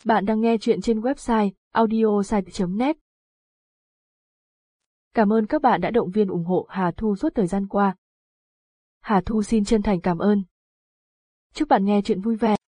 Bạn đang nghe chuyện trên website audiosite.net. Cảm ơn các bạn đã động viên ủng hộ Hà Thu suốt thời gian qua. Hà Thu xin chân thành cảm ơn. Chúc bạn nghe chuyện vui vẻ.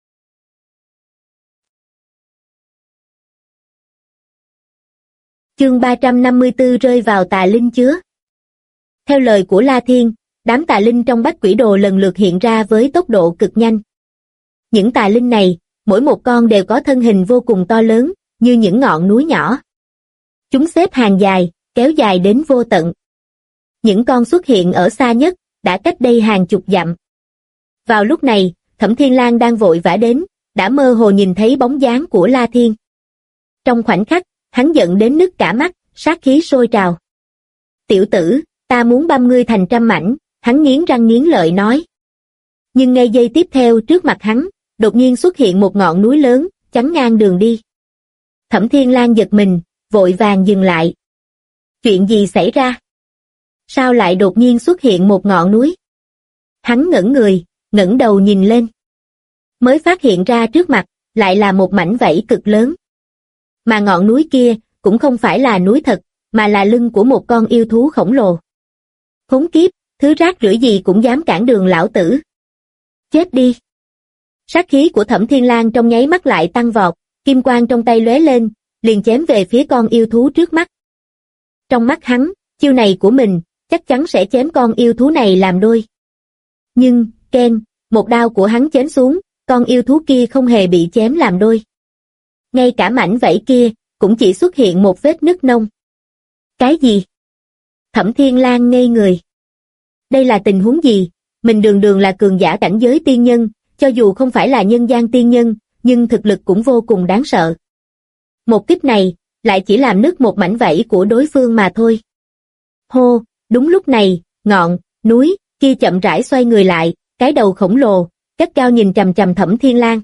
Chương 354 rơi vào tà linh chứa. Theo lời của La Thiên, đám tà linh trong Bách Quỷ Đồ lần lượt hiện ra với tốc độ cực nhanh. Những tà linh này, mỗi một con đều có thân hình vô cùng to lớn, như những ngọn núi nhỏ. Chúng xếp hàng dài, kéo dài đến vô tận. Những con xuất hiện ở xa nhất, đã cách đây hàng chục dặm. Vào lúc này, Thẩm Thiên Lang đang vội vã đến, đã mơ hồ nhìn thấy bóng dáng của La Thiên. Trong khoảnh khắc, hắn giận đến nứt cả mắt, sát khí sôi trào. Tiểu tử, ta muốn băm ngươi thành trăm mảnh, hắn nghiến răng nghiến lợi nói. Nhưng ngay giây tiếp theo trước mặt hắn, đột nhiên xuất hiện một ngọn núi lớn, chắn ngang đường đi. Thẩm Thiên Lang giật mình, vội vàng dừng lại. Chuyện gì xảy ra? Sao lại đột nhiên xuất hiện một ngọn núi? Hắn ngẩn người, ngẩng đầu nhìn lên. Mới phát hiện ra trước mặt, lại là một mảnh vảy cực lớn. Mà ngọn núi kia, cũng không phải là núi thật, mà là lưng của một con yêu thú khổng lồ. Khốn kiếp, thứ rác rưởi gì cũng dám cản đường lão tử. Chết đi! Sát khí của Thẩm Thiên Lang trong nháy mắt lại tăng vọt, kim quang trong tay lóe lên, liền chém về phía con yêu thú trước mắt. Trong mắt hắn, chiêu này của mình, chắc chắn sẽ chém con yêu thú này làm đôi. Nhưng, keng, một đao của hắn chém xuống, con yêu thú kia không hề bị chém làm đôi. Ngay cả mảnh vảy kia, cũng chỉ xuất hiện một vết nứt nông. Cái gì? Thẩm Thiên Lang ngây người. Đây là tình huống gì? Mình đường đường là cường giả cảnh giới tiên nhân, cho dù không phải là nhân gian tiên nhân, nhưng thực lực cũng vô cùng đáng sợ. Một kích này, lại chỉ làm nứt một mảnh vảy của đối phương mà thôi. Hô, đúng lúc này, ngọn núi kia chậm rãi xoay người lại, cái đầu khổng lồ, gắt gao nhìn chằm chằm Thẩm Thiên Lang.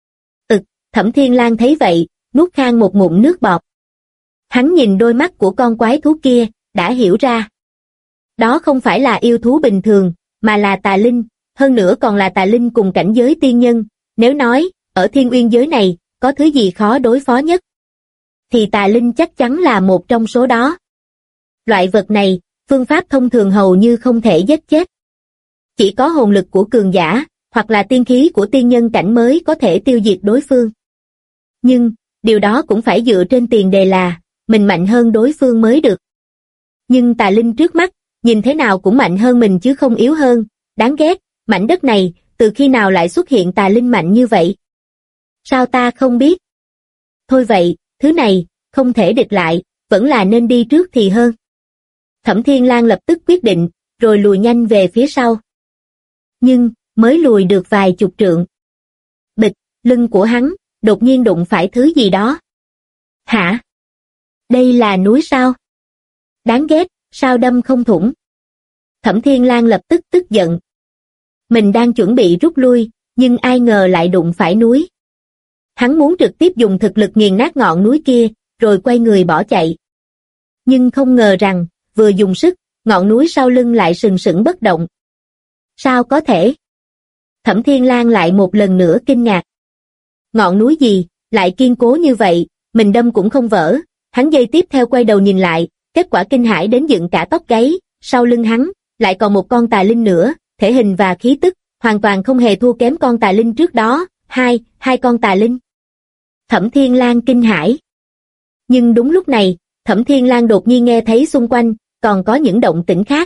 Thẩm Thiên Lang thấy vậy, nuốt khan một ngụm nước bọt. Hắn nhìn đôi mắt của con quái thú kia, đã hiểu ra. Đó không phải là yêu thú bình thường, mà là tà linh, hơn nữa còn là tà linh cùng cảnh giới tiên nhân. Nếu nói, ở Thiên Uyên giới này, có thứ gì khó đối phó nhất, thì tà linh chắc chắn là một trong số đó. Loại vật này, phương pháp thông thường hầu như không thể giết chết. Chỉ có hồn lực của cường giả, hoặc là tiên khí của tiên nhân cảnh mới có thể tiêu diệt đối phương. Nhưng, điều đó cũng phải dựa trên tiền đề là, mình mạnh hơn đối phương mới được. Nhưng tà linh trước mắt, nhìn thế nào cũng mạnh hơn mình chứ không yếu hơn, đáng ghét, mảnh đất này, từ khi nào lại xuất hiện tà linh mạnh như vậy? Sao ta không biết? Thôi vậy, thứ này, không thể địch lại, vẫn là nên đi trước thì hơn. Thẩm Thiên Lang lập tức quyết định, rồi lùi nhanh về phía sau. Nhưng, mới lùi được vài chục trượng. Bịch, lưng của hắn, đột nhiên đụng phải thứ gì đó. Hả? Đây là núi sao? Đáng ghét, sao đâm không thủng? Thẩm Thiên Lang lập tức tức giận. Mình đang chuẩn bị rút lui, nhưng ai ngờ lại đụng phải núi. Hắn muốn trực tiếp dùng thực lực nghiền nát ngọn núi kia, rồi quay người bỏ chạy. Nhưng không ngờ rằng, vừa dùng sức, ngọn núi sau lưng lại sừng sững bất động. Sao có thể? Thẩm Thiên Lang lại một lần nữa kinh ngạc. Ngọn núi gì, lại kiên cố như vậy, mình đâm cũng không vỡ. Hắn giây tiếp theo quay đầu nhìn lại, kết quả kinh hãi đến dựng cả tóc gáy, sau lưng hắn, lại còn một con tà linh nữa, thể hình và khí tức, hoàn toàn không hề thua kém con tà linh trước đó, hai con tà linh. Thẩm Thiên Lang kinh hãi. Nhưng đúng lúc này, Thẩm Thiên Lang đột nhiên nghe thấy xung quanh, còn có những động tĩnh khác.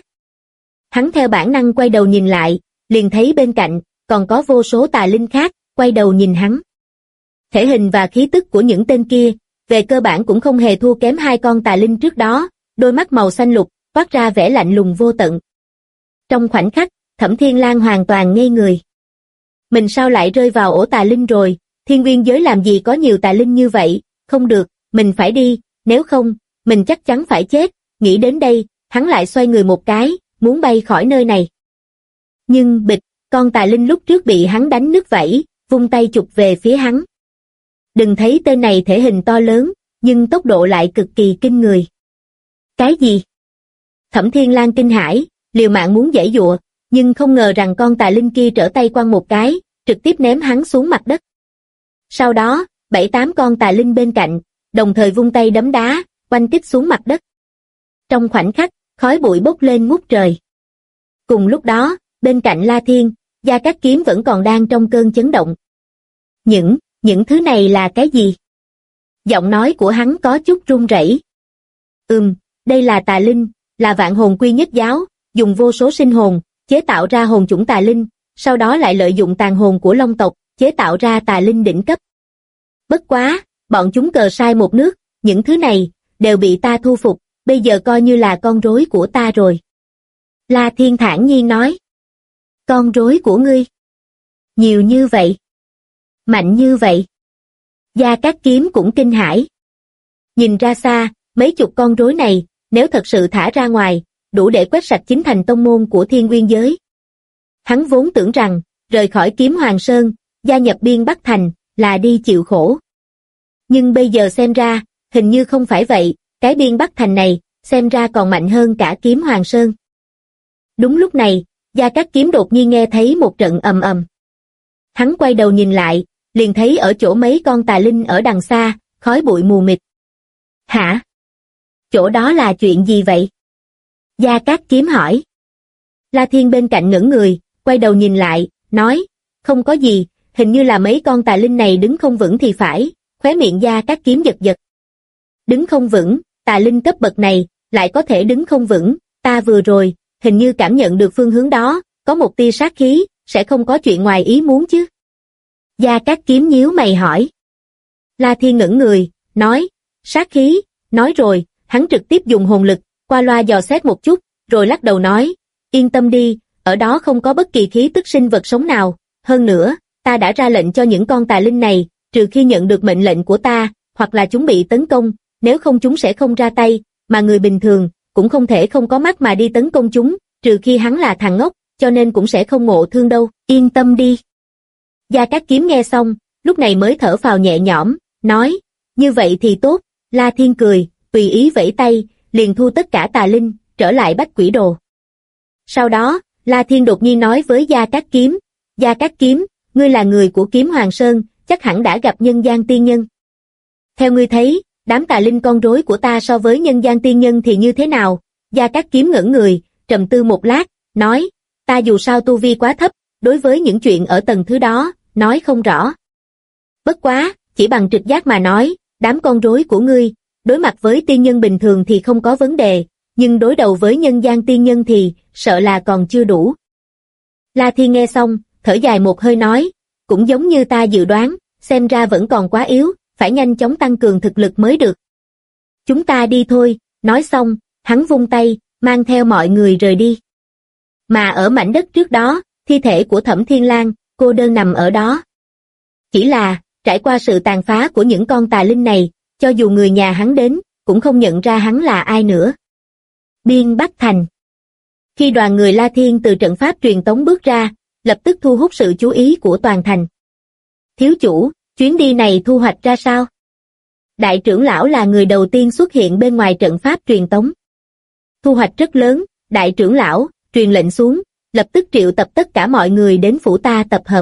Hắn theo bản năng quay đầu nhìn lại, liền thấy bên cạnh, còn có vô số tà linh khác, quay đầu nhìn hắn. Thể hình và khí tức của những tên kia, về cơ bản cũng không hề thua kém hai con tà linh trước đó, đôi mắt màu xanh lục, toát ra vẻ lạnh lùng vô tận. Trong khoảnh khắc, Thẩm Thiên Lang hoàn toàn ngây người. Mình sao lại rơi vào ổ tà linh rồi, Thiên Uyên giới làm gì có nhiều tà linh như vậy, không được, mình phải đi, nếu không, mình chắc chắn phải chết. Nghĩ đến đây, hắn lại xoay người một cái, muốn bay khỏi nơi này. Nhưng bịch, con tà linh lúc trước bị hắn đánh nứt vảy, vung tay chụp về phía hắn. Đừng thấy tên này thể hình to lớn, nhưng tốc độ lại cực kỳ kinh người. Cái gì? Thẩm Thiên Lang kinh hãi, liều mạng muốn giãy giụa, nhưng không ngờ rằng con tà linh kia trở tay quăng một cái, trực tiếp ném hắn xuống mặt đất. Sau đó, 7-8 con tà linh bên cạnh, đồng thời vung tay đấm đá, oanh kích xuống mặt đất. Trong khoảnh khắc, khói bụi bốc lên ngút trời. Cùng lúc đó, bên cạnh La Thiên, Gia Cát Kiếm vẫn còn đang trong cơn chấn động. Những thứ này là cái gì? Giọng nói của hắn có chút run rẩy. Đây là tà linh, là vạn hồn quy nhất giáo, dùng vô số sinh hồn, chế tạo ra hồn chủng tà linh, sau đó lại lợi dụng tàn hồn của Long tộc, chế tạo ra tà linh đỉnh cấp. Bất quá, bọn chúng cờ sai một nước, những thứ này, đều bị ta thu phục, bây giờ coi như là con rối của ta rồi. La Thiên thản nhiên nói. Con rối của ngươi? Nhiều như vậy? Mạnh như vậy? Gia Cát Kiếm cũng kinh hãi. Nhìn ra xa, mấy chục con rối này, nếu thật sự thả ra ngoài, đủ để quét sạch chính thành tông môn của Thiên Nguyên giới. Hắn vốn tưởng rằng, rời khỏi Kiếm Hoàng Sơn, gia nhập Biên Bắc Thành, là đi chịu khổ. Nhưng bây giờ xem ra, hình như không phải vậy, cái Biên Bắc Thành này, xem ra còn mạnh hơn cả Kiếm Hoàng Sơn. Đúng lúc này, Gia Cát Kiếm đột nhiên nghe thấy một trận ầm ầm. Hắn quay đầu nhìn lại, liền thấy ở chỗ mấy con tà linh ở đằng xa, khói bụi mù mịt. Hả? Chỗ đó là chuyện gì vậy? Gia Cát Kiếm hỏi. La Thiên bên cạnh ngẩng người, quay đầu nhìn lại, nói, không có gì, hình như là mấy con tà linh này đứng không vững thì phải, khóe miệng Gia Cát Kiếm giật giật. Đứng không vững, tà linh cấp bậc này, lại có thể đứng không vững, ta vừa rồi, hình như cảm nhận được phương hướng đó, có một tia sát khí, sẽ không có chuyện ngoài ý muốn chứ. Gia Cát Kiếm nhíu mày hỏi. La Thiên ngẩng người, nói, sát khí, nói rồi, hắn trực tiếp dùng hồn lực, qua loa dò xét một chút, rồi lắc đầu nói, yên tâm đi, ở đó không có bất kỳ khí tức sinh vật sống nào, hơn nữa, ta đã ra lệnh cho những con tà linh này, trừ khi nhận được mệnh lệnh của ta, hoặc là chúng bị tấn công, nếu không chúng sẽ không ra tay, mà người bình thường, cũng không thể không có mắt mà đi tấn công chúng, trừ khi hắn là thằng ngốc, cho nên cũng sẽ không ngộ thương đâu, yên tâm đi. Gia Cát Kiếm nghe xong, lúc này mới thở phào nhẹ nhõm, nói, như vậy thì tốt. La Thiên cười, tùy ý vẫy tay, liền thu tất cả tà linh, trở lại Bách Quỷ Đồ. Sau đó, La Thiên đột nhiên nói với Gia Cát Kiếm, Gia Cát Kiếm, ngươi là người của Kiếm Hoàng Sơn, chắc hẳn đã gặp nhân gian tiên nhân. Theo ngươi thấy, đám tà linh con rối của ta so với nhân gian tiên nhân thì như thế nào? Gia Cát Kiếm ngẩng người, trầm tư một lát, nói, ta dù sao tu vi quá thấp, đối với những chuyện ở tầng thứ đó, nói không rõ. Bất quá, chỉ bằng trực giác mà nói, đám con rối của ngươi, đối mặt với tiên nhân bình thường thì không có vấn đề, nhưng đối đầu với nhân gian tiên nhân thì, sợ là còn chưa đủ. La Thiên nghe xong, thở dài một hơi nói, cũng giống như ta dự đoán, xem ra vẫn còn quá yếu, phải nhanh chóng tăng cường thực lực mới được. Chúng ta đi thôi, nói xong, hắn vung tay, mang theo mọi người rời đi. Mà ở mảnh đất trước đó, thi thể của Thẩm Thiên Lang, cô đơn nằm ở đó. Chỉ là, trải qua sự tàn phá của những con tà linh này, cho dù người nhà hắn đến, cũng không nhận ra hắn là ai nữa. Biên Bắc Thành. Khi đoàn người La Thiên từ trận pháp truyền tống bước ra, lập tức thu hút sự chú ý của toàn thành. Thiếu chủ, chuyến đi này thu hoạch ra sao? Đại trưởng lão là người đầu tiên xuất hiện bên ngoài trận pháp truyền tống. Thu hoạch rất lớn, đại trưởng lão, truyền lệnh xuống, lập tức triệu tập tất cả mọi người đến phủ ta tập hợp.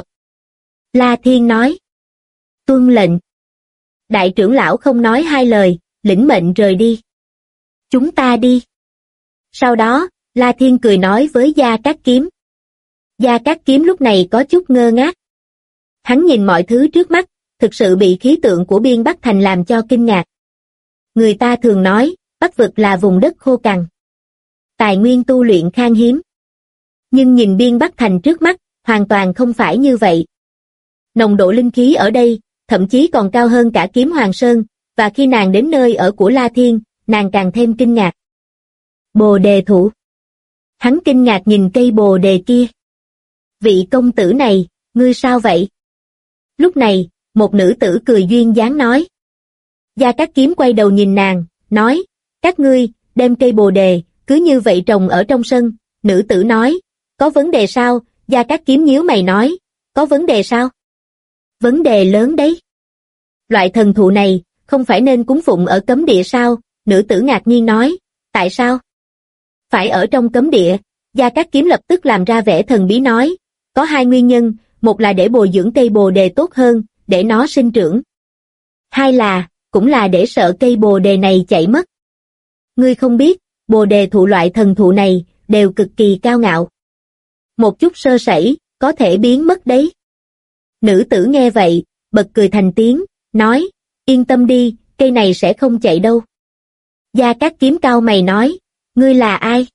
La Thiên nói. Tuân lệnh. Đại trưởng lão không nói hai lời, lĩnh mệnh rời đi. Chúng ta đi. Sau đó, La Thiên cười nói với Gia Cát Kiếm. Gia Cát Kiếm lúc này có chút ngơ ngác. Hắn nhìn mọi thứ trước mắt, thực sự bị khí tượng của Biên Bắc Thành làm cho kinh ngạc. Người ta thường nói, Bắc vực là vùng đất khô cằn. Tài nguyên tu luyện khan hiếm. Nhưng nhìn Biên Bắc Thành trước mắt, hoàn toàn không phải như vậy. Nồng độ linh khí ở đây, thậm chí còn cao hơn cả Kiếm Hoàng Sơn, và khi nàng đến nơi ở của La Thiên, nàng càng thêm kinh ngạc. Bồ đề thụ. Hắn kinh ngạc nhìn cây bồ đề kia. Vị công tử này, ngươi sao vậy? Lúc này, một nữ tử cười duyên dáng nói. Gia Cát Kiếm quay đầu nhìn nàng, nói, các ngươi, đem cây bồ đề, cứ như vậy trồng ở trong sân. Nữ tử nói, có vấn đề sao? Gia Cát Kiếm nhíu mày nói, có vấn đề sao? Vấn đề lớn đấy. Loại thần thụ này, không phải nên cúng phụng ở cấm địa sao? Nữ tử ngạc nhiên nói, tại sao? Phải ở trong cấm địa. Gia Cát Kiếm lập tức làm ra vẻ thần bí nói, có hai nguyên nhân, một là để bồi dưỡng cây bồ đề tốt hơn, để nó sinh trưởng. Hai là, cũng là để sợ cây bồ đề này chạy mất. Ngươi không biết, bồ đề thụ loại thần thụ này, đều cực kỳ cao ngạo. Một chút sơ sẩy, có thể biến mất đấy. Nữ tử nghe vậy, bật cười thành tiếng, nói, yên tâm đi, cây này sẽ không chạy đâu. Gia Cát Kiếm cau mày nói, ngươi là ai?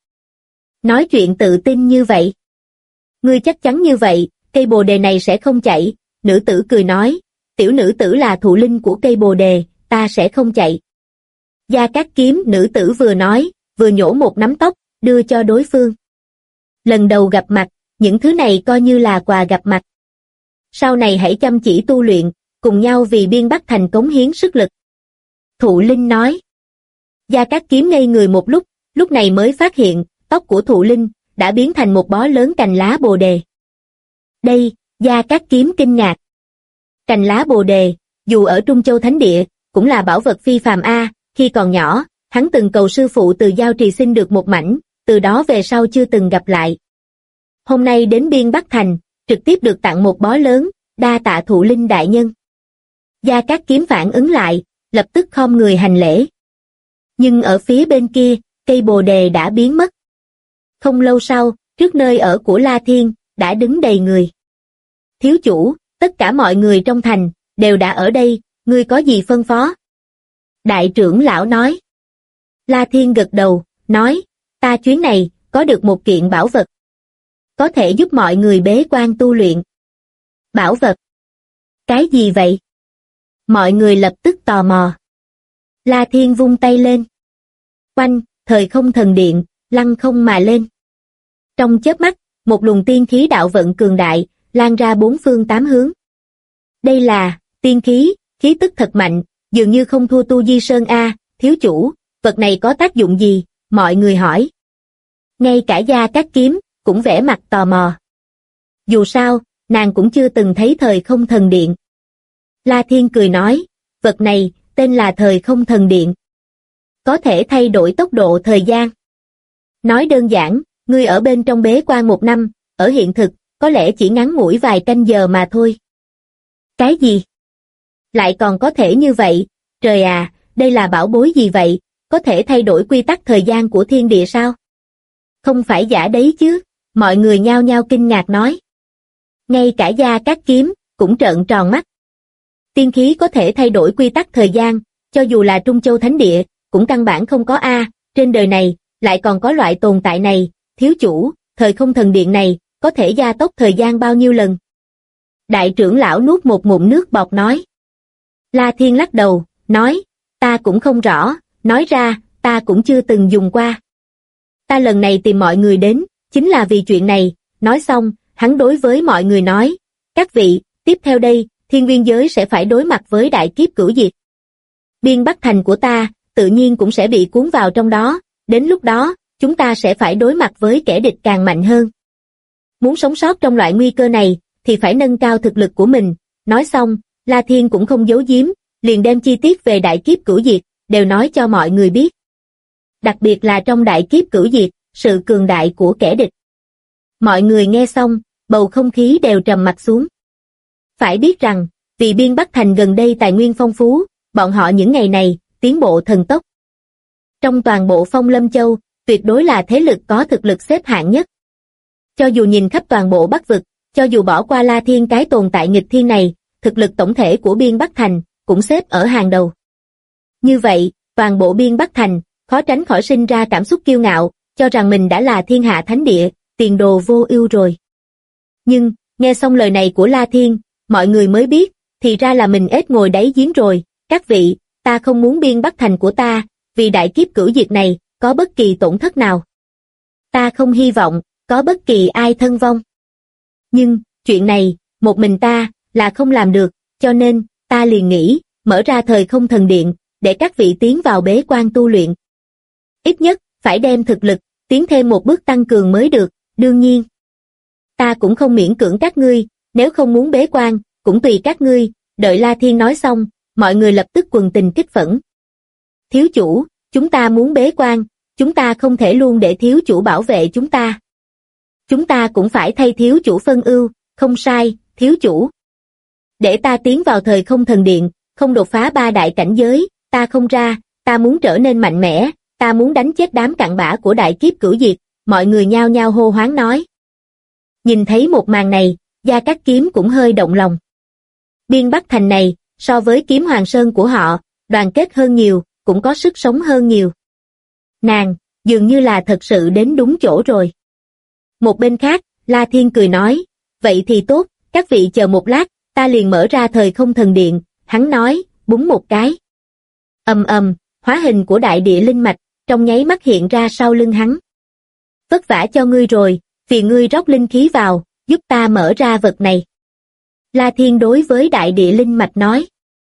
Nói chuyện tự tin như vậy. Ngươi chắc chắn như vậy, cây bồ đề này sẽ không chạy. Nữ tử cười nói, tiểu nữ tử là thụ linh của cây bồ đề, ta sẽ không chạy. Gia Cát Kiếm, nữ tử vừa nói, vừa nhổ một nắm tóc, đưa cho đối phương. Lần đầu gặp mặt, những thứ này coi như là quà gặp mặt. Sau này hãy chăm chỉ tu luyện, cùng nhau vì Biên Bắc Thành cống hiến sức lực. Thụ linh nói. Gia Cát Kiếm ngây người một lúc này mới phát hiện, tóc của thụ linh đã biến thành một bó lớn cành lá bồ đề. Đây, Gia Cát Kiếm kinh ngạc. Cành lá bồ đề, dù ở Trung Châu Thánh Địa, cũng là bảo vật phi phàm a. Khi còn nhỏ, hắn từng cầu sư phụ từ Giao Trì xin được một mảnh, từ đó về sau chưa từng gặp lại. Hôm nay đến Biên Bắc Thành, trực tiếp được tặng một bó lớn, đa tạ thụ linh đại nhân. Gia Cát Kiếm phản ứng lại, lập tức khom người hành lễ. Nhưng ở phía bên kia, cây bồ đề đã biến mất. Không lâu sau, trước nơi ở của La Thiên, đã đứng đầy người. Thiếu chủ, tất cả mọi người trong thành, đều đã ở đây, ngươi có gì phân phó? Đại trưởng lão nói. La Thiên gật đầu, nói, ta chuyến này, có được một kiện bảo vật. Có thể giúp mọi người bế quan tu luyện. Bảo vật? Cái gì vậy? Mọi người lập tức tò mò. La Thiên vung tay lên. Oanh, thời không thần điện, lăng không mà lên. Trong chớp mắt, một luồng tiên khí đạo vận cường đại, lan ra bốn phương tám hướng. Đây là, tiên khí, khí tức thật mạnh, dường như không thua Tu Di Sơn a. Thiếu chủ, vật này có tác dụng gì? Mọi người hỏi. Ngay cả Gia Cát Kiếm, cũng vẻ mặt tò mò. Dù sao, nàng cũng chưa từng thấy thời không thần điện. La Thiên cười nói, vật này, tên là thời không thần điện. Có thể thay đổi tốc độ thời gian. Nói đơn giản, ngươi ở bên trong bế quan 1 năm, ở hiện thực, có lẽ chỉ ngắn ngủi vài canh giờ mà thôi. Cái gì? Lại còn có thể như vậy? Trời à, đây là bảo bối gì vậy? Có thể thay đổi quy tắc thời gian của thiên địa sao? Không phải giả đấy chứ? Mọi người nhao nhao kinh ngạc nói. Ngay cả Gia Cát Kiếm, cũng trợn tròn mắt. Tiên khí có thể thay đổi quy tắc thời gian, cho dù là Trung Châu Thánh Địa, cũng căn bản không có a. Trên đời này, lại còn có loại tồn tại này. Thiếu chủ, thời không thần điện này, có thể gia tốc thời gian bao nhiêu lần? Đại trưởng lão nuốt một ngụm nước bọt nói. La Thiên lắc đầu, nói, ta cũng không rõ, nói ra, ta cũng chưa từng dùng qua. Ta lần này tìm mọi người đến, chính là vì chuyện này. Nói xong, hắn đối với mọi người nói, các vị, tiếp theo đây, Thiên Nguyên giới sẽ phải đối mặt với đại kiếp cửu diệt. Biên Bắc Thành của ta, tự nhiên cũng sẽ bị cuốn vào trong đó, đến lúc đó, chúng ta sẽ phải đối mặt với kẻ địch càng mạnh hơn. Muốn sống sót trong loại nguy cơ này, thì phải nâng cao thực lực của mình. Nói xong, La Thiên cũng không giấu giếm, liền đem chi tiết về đại kiếp cửu diệt, đều nói cho mọi người biết. Đặc biệt là trong đại kiếp cửu diệt, sự cường đại của kẻ địch. Mọi người nghe xong, bầu không khí đều trầm mặc xuống. Phải biết rằng, vì Biên Bắc Thành gần đây tài nguyên phong phú, bọn họ những ngày này, tiến bộ thần tốc. Trong toàn bộ Phong Lâm Châu, tuyệt đối là thế lực có thực lực xếp hạng nhất. Cho dù nhìn khắp toàn bộ Bắc vực, cho dù bỏ qua La Thiên cái tồn tại nghịch thiên này, thực lực tổng thể của Biên Bắc Thành, cũng xếp ở hàng đầu. Như vậy, toàn bộ Biên Bắc Thành, khó tránh khỏi sinh ra cảm xúc kiêu ngạo, cho rằng mình đã là thiên hạ thánh địa, tiền đồ vô ưu rồi. Nhưng, nghe xong lời này của La Thiên, mọi người mới biết, thì ra là mình ếch ngồi đáy giếng rồi. Các vị, ta không muốn Biên Bắc Thành của ta, vì đại kiếp cửu diệt này, có bất kỳ tổn thất nào. Ta không hy vọng, có bất kỳ ai thân vong. Nhưng, chuyện này, một mình ta, là không làm được, cho nên, ta liền nghĩ, mở ra thời không thần điện, để các vị tiến vào bế quan tu luyện. Ít nhất, phải đem thực lực, tiến thêm một bước tăng cường mới được, đương nhiên. Ta cũng không miễn cưỡng các ngươi, nếu không muốn bế quan, cũng tùy các ngươi. Đợi La Thiên nói xong, mọi người lập tức quần tình kích phẫn. Thiếu chủ, chúng ta muốn bế quan, chúng ta không thể luôn để thiếu chủ bảo vệ chúng ta. Chúng ta cũng phải thay thiếu chủ phân ưu, không sai, thiếu chủ. Để ta tiến vào thời không thần điện, không đột phá 3 đại cảnh giới, ta không ra, ta muốn trở nên mạnh mẽ, ta muốn đánh chết đám cặn bã của đại kiếp cửu diệt, mọi người nhao nhao hô hoáng nói. Nhìn thấy một màn này, Gia Cát Kiếm cũng hơi động lòng. Biên Bắc Thành này, so với Kiếm Hoàng Sơn của họ, đoàn kết hơn nhiều, cũng có sức sống hơn nhiều. Nàng, dường như là thật sự đến đúng chỗ rồi. Một bên khác, La Thiên cười nói, vậy thì tốt, các vị chờ một lát, ta liền mở ra thời không thần điện, hắn nói, búng một cái. Ầm ầm, hóa hình của đại địa linh mạch, trong nháy mắt hiện ra sau lưng hắn. Vất vả cho ngươi rồi, vì ngươi rót linh khí vào, giúp ta mở ra vật này. La Thiên đối với đại địa linh mạch nói.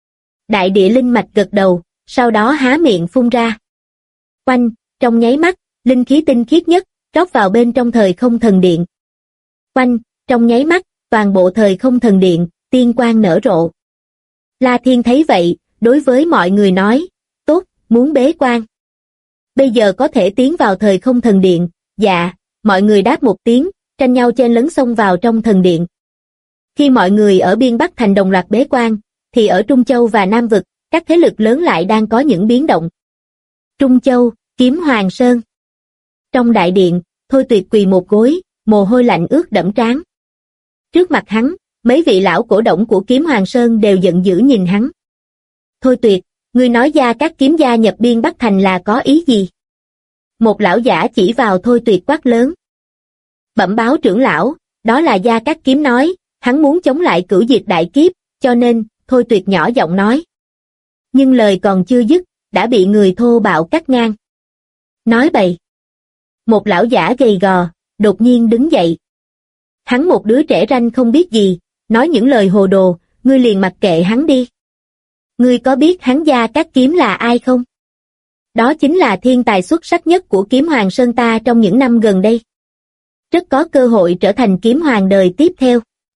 Đại địa linh mạch gật đầu, sau đó há miệng phun ra. Oanh, trong nháy mắt, linh khí tinh khiết nhất, rót vào bên trong thời không thần điện. Oanh, trong nháy mắt, toàn bộ thời không thần điện, tiên quang nở rộ. La Thiên thấy vậy, đối với mọi người nói, tốt, muốn bế quan. Bây giờ có thể tiến vào thời không thần điện, dạ, mọi người đáp một tiếng, tranh nhau chen lấn xông vào trong thần điện. Khi mọi người ở Biên Bắc Thành đồng loạt bế quan, thì ở Trung Châu và Nam Vực, các thế lực lớn lại đang có những biến động. Trung Châu, Kiếm Hoàng Sơn. Trong đại điện, Thôi Tuyệt quỳ một gối, mồ hôi lạnh ướt đẫm trán. Trước mặt hắn, mấy vị lão cổ động của Kiếm Hoàng Sơn đều giận dữ nhìn hắn. Thôi Tuyệt, ngươi nói Gia Cát Kiếm gia nhập Biên Bắc Thành là có ý gì? Một lão giả chỉ vào Thôi Tuyệt quát lớn. Bẩm báo trưởng lão, đó là Gia Cát Kiếm nói, hắn muốn chống lại cửu diệt đại kiếp, cho nên, Thôi Tuyệt nhỏ giọng nói. Nhưng lời còn chưa dứt, đã bị người thô bạo cắt ngang. Nói bậy. Một lão giả gầy gò, đột nhiên đứng dậy. Hắn một đứa trẻ ranh không biết gì, nói những lời hồ đồ, ngươi liền mặc kệ hắn đi. Ngươi có biết hắn Gia Cát Kiếm là ai không? Đó chính là thiên tài xuất sắc nhất của Kiếm Hoàng Sơn ta trong những năm gần đây. Rất có cơ hội trở thành Kiếm Hoàng đời tiếp theo.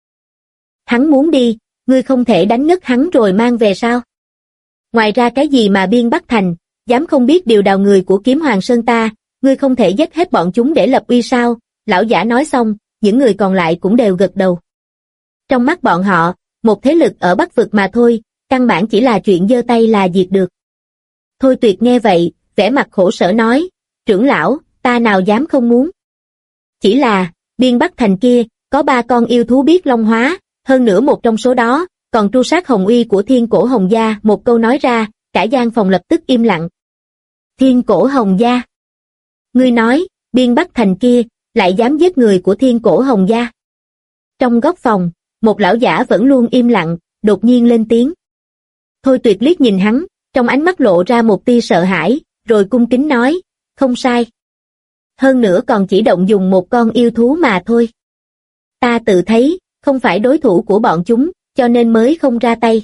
Hắn muốn đi, ngươi không thể đánh ngất hắn rồi mang về sao? Ngoài ra cái gì mà Biên Bắc Thành, dám không biết điều đào người của Kiếm Hoàng Sơn ta, ngươi không thể giết hết bọn chúng để lập uy sao? Lão giả nói xong, những người còn lại cũng đều gật đầu. Trong mắt bọn họ, một thế lực ở Bắc Vực mà thôi, căn bản chỉ là chuyện giơ tay là diệt được. Thôi Tuyệt nghe vậy, vẻ mặt khổ sở nói, trưởng lão, ta nào dám không muốn. Chỉ là, Biên Bắc Thành kia, có 3 con yêu thú biết long hóa, hơn nữa một trong số đó, còn tru sát hồng uy của Thiên Cổ Hồng Gia. Một câu nói ra, cả gian phòng lập tức im lặng. Thiên Cổ Hồng Gia. Ngươi nói, Biên Bắc Thành kia, lại dám giết người của Thiên Cổ Hồng Gia. Trong góc phòng, một lão giả vẫn luôn im lặng, đột nhiên lên tiếng. Thôi Tuyệt liếc nhìn hắn, trong ánh mắt lộ ra một tia sợ hãi, rồi cung kính nói, không sai. Hơn nữa còn chỉ động dùng một con yêu thú mà thôi. Ta tự thấy, không phải đối thủ của bọn chúng, cho nên mới không ra tay.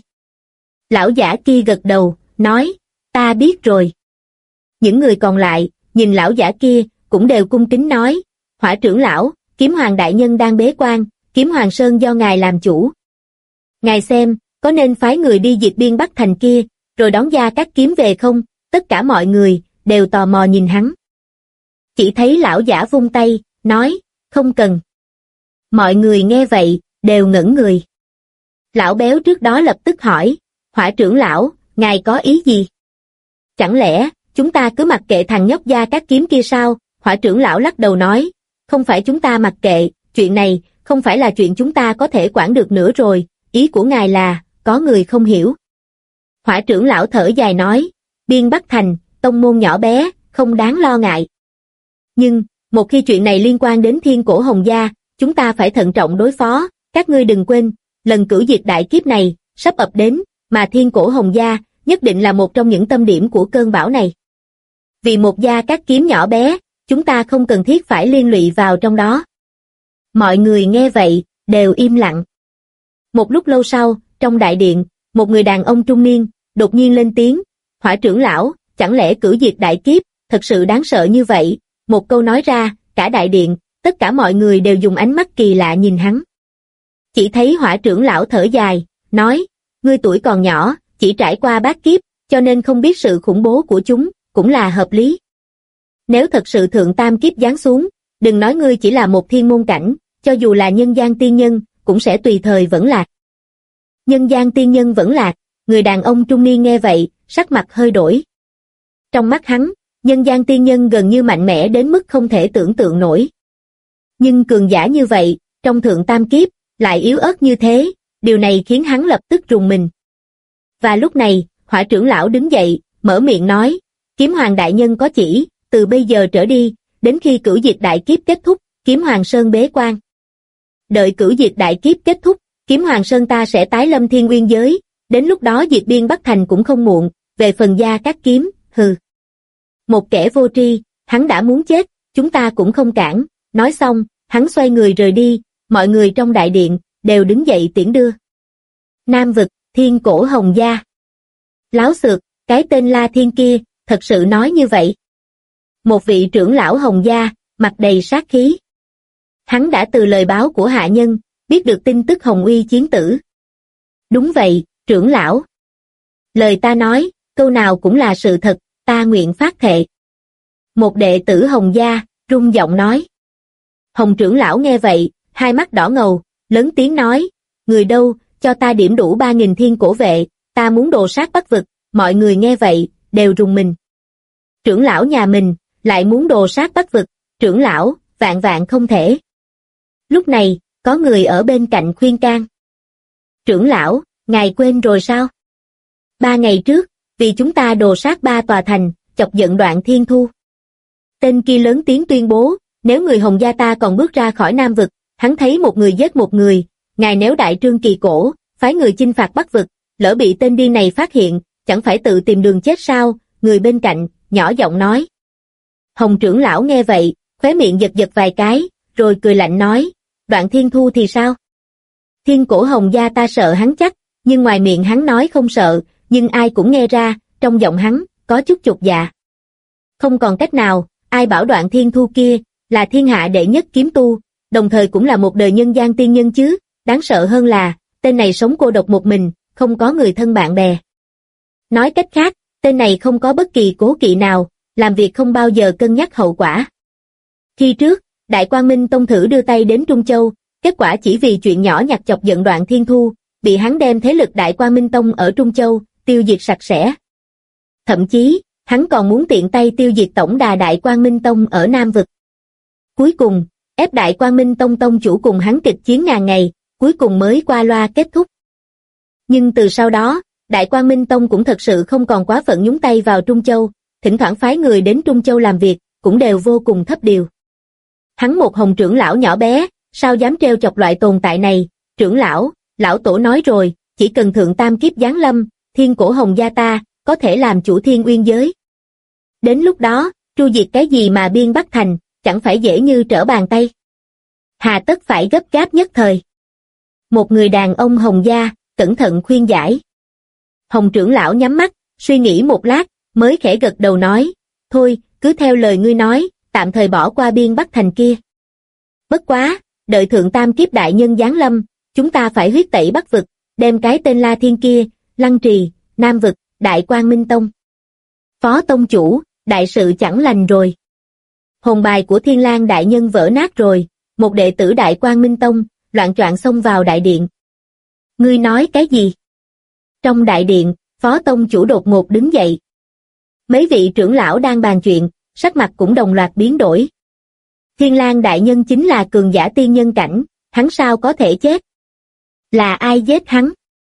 Lão giả kia gật đầu, nói, ta biết rồi. Những người còn lại, nhìn lão giả kia, cũng đều cung kính nói, Hỏa trưởng lão, Kiếm Hoàng đại nhân đang bế quan, Kiếm Hoàng Sơn do ngài làm chủ. Ngài xem, có nên phái người đi diệt Biên Bắc Thành kia, rồi đón Gia Cát Kiếm về không? Tất cả mọi người, đều tò mò nhìn hắn. Chỉ thấy lão giả vung tay, nói, không cần. Mọi người nghe vậy, đều ngẩn người. Lão béo trước đó lập tức hỏi, Hỏa trưởng lão, ngài có ý gì? Chẳng lẽ, chúng ta cứ mặc kệ thằng nhóc Gia Cát Kiếm kia sao? Hỏa trưởng lão lắc đầu nói, không phải chúng ta mặc kệ, chuyện này, không phải là chuyện chúng ta có thể quản được nữa rồi, ý của ngài là, có người không hiểu. Hỏa trưởng lão thở dài nói, Biên Bắc Thành, tông môn nhỏ bé, không đáng lo ngại. Nhưng, một khi chuyện này liên quan đến Thiên Cổ Hồng Gia, chúng ta phải thận trọng đối phó, các ngươi đừng quên, lần cửu diệt đại kiếp này, sắp ập đến, mà Thiên Cổ Hồng Gia, nhất định là một trong những tâm điểm của cơn bão này. Vì một Gia Cát Kiếm nhỏ bé, chúng ta không cần thiết phải liên lụy vào trong đó. Mọi người nghe vậy, đều im lặng. Một lúc lâu sau, trong đại điện, một người đàn ông trung niên, đột nhiên lên tiếng, Hỏa trưởng lão, chẳng lẽ cửu diệt đại kiếp, thật sự đáng sợ như vậy? Một câu nói ra, cả đại điện, tất cả mọi người đều dùng ánh mắt kỳ lạ nhìn hắn. Chỉ thấy Hỏa trưởng lão thở dài, nói, ngươi tuổi còn nhỏ, chỉ trải qua bát kiếp, cho nên không biết sự khủng bố của chúng, cũng là hợp lý. Nếu thật sự thượng tam kiếp giáng xuống, đừng nói ngươi chỉ là một thiên môn cảnh, cho dù là nhân gian tiên nhân, cũng sẽ tùy thời vẫn lạc. Nhân gian tiên nhân vẫn lạc, người đàn ông trung niên nghe vậy, sắc mặt hơi đổi. Trong mắt hắn, nhân gian tiên nhân gần như mạnh mẽ đến mức không thể tưởng tượng nổi. Nhưng cường giả như vậy, trong thượng tam kiếp, lại yếu ớt như thế, điều này khiến hắn lập tức rùng mình. Và lúc này, Hỏa trưởng lão đứng dậy, mở miệng nói, Kiếm Hoàng đại nhân có chỉ, từ bây giờ trở đi, đến khi cửu diệt đại kiếp kết thúc, Kiếm Hoàng Sơn bế quan. Đợi cửu diệt đại kiếp kết thúc, Kiếm Hoàng Sơn ta sẽ tái lâm thiên nguyên giới, đến lúc đó diệt biên Bắc Thành cũng không muộn, về phần Gia Cát Kiếm, hừ. Một kẻ vô tri, hắn đã muốn chết, chúng ta cũng không cản, nói xong, hắn xoay người rời đi, mọi người trong đại điện, đều đứng dậy tiễn đưa. Nam vực, Thiên Cổ Hồng Gia. Láo xược, cái tên La Thiên kia, thật sự nói như vậy. Một vị trưởng lão Hồng Gia, mặt đầy sát khí. Hắn đã từ lời báo của hạ nhân, biết được tin tức Hồng Uy chiến tử. Đúng vậy, trưởng lão. Lời ta nói, câu nào cũng là sự thật, ta nguyện phát thệ. Một đệ tử Hồng Gia, rung giọng nói. Hồng trưởng lão nghe vậy, hai mắt đỏ ngầu, lớn tiếng nói, người đâu, cho ta điểm đủ 3.000 thiên cổ vệ, ta muốn đồ sát Bắc vực, mọi người nghe vậy, đều rùng mình. Trưởng lão nhà mình, lại muốn đồ sát Bắc vực, trưởng lão, vạn vạn không thể. Lúc này, có người ở bên cạnh khuyên can. Trưởng lão, ngài quên rồi sao? 3 ngày trước, vì chúng ta đồ sát 3 tòa thành, chọc giận Đoạn Thiên Thu. Tên kia lớn tiếng tuyên bố, nếu người Hồng Gia ta còn bước ra khỏi Nam vực, hắn thấy một người giết một người, ngài nếu đại trương kỳ cổ, phái người chinh phạt Bắc vực, lỡ bị tên điên này phát hiện, chẳng phải tự tìm đường chết sao? Người bên cạnh, nhỏ giọng nói. Hồng trưởng lão nghe vậy, khóe miệng giật giật vài cái, rồi cười lạnh nói, Đoạn Thiên Thu thì sao? Thiên Cổ Hồng Gia ta sợ hắn chắc, nhưng ngoài miệng hắn nói không sợ, nhưng ai cũng nghe ra, trong giọng hắn, có chút chột dạ. Không còn cách nào, ai bảo Đoạn Thiên Thu kia, là thiên hạ đệ nhất kiếm tu, đồng thời cũng là một đời nhân gian tiên nhân chứ, đáng sợ hơn là, tên này sống cô độc một mình, không có người thân bạn bè. Nói cách khác, tên này không có bất kỳ cố kỵ nào, làm việc không bao giờ cân nhắc hậu quả. Khi trước, Đại Quang Minh Tông thử đưa tay đến Trung Châu, kết quả chỉ vì chuyện nhỏ nhặt chọc giận Đoạn Thiên Thu, bị hắn đem thế lực Đại Quang Minh Tông ở Trung Châu, tiêu diệt sạch sẽ. Thậm chí, hắn còn muốn tiện tay tiêu diệt tổng đà Đại Quang Minh Tông ở Nam vực. Cuối cùng, ép Đại Quang Minh Tông tông chủ cùng hắn kịch chiến ngàn ngày, cuối cùng mới qua loa kết thúc. Nhưng từ sau đó, Đại Quang Minh Tông cũng thật sự không còn quá phận nhúng tay vào Trung Châu, thỉnh thoảng phái người đến Trung Châu làm việc, cũng đều vô cùng thấp điều. Hắn một Hồng trưởng lão nhỏ bé, sao dám trêu chọc loại tồn tại này? Trưởng lão, lão tổ nói rồi, chỉ cần thượng tam kiếp giáng lâm, Thiên Cổ Hồng Gia ta, có thể làm chủ Thiên Uyên giới. Đến lúc đó, tru diệt cái gì mà biên Bắc Thành, chẳng phải dễ như trở bàn tay. Hà tất phải gấp gáp nhất thời. Một người đàn ông Hồng Gia, cẩn thận khuyên giải. Hồng trưởng lão nhắm mắt, suy nghĩ một lát, mới khẽ gật đầu nói, thôi, cứ theo lời ngươi nói, tạm thời bỏ qua biên Bắc Thành kia. Bất quá, đợi thượng tam kiếp đại nhân giáng lâm, chúng ta phải huyết tẩy Bắc vực, đem cái tên La Thiên kia, lăng trì, Nam vực, Đại Quang Minh Tông. Phó tông chủ, đại sự chẳng lành rồi. Hồn bài của Thiên Lang đại nhân vỡ nát rồi, một đệ tử Đại Quang Minh Tông, loạng choạng xông vào đại điện. Ngươi nói cái gì? Trong đại điện, phó tông chủ đột ngột đứng dậy. Mấy vị trưởng lão đang bàn chuyện, sắc mặt cũng đồng loạt biến đổi. Thiên Lang đại nhân chính là cường giả tiên nhân cảnh, hắn sao có thể chết? Là ai giết hắn?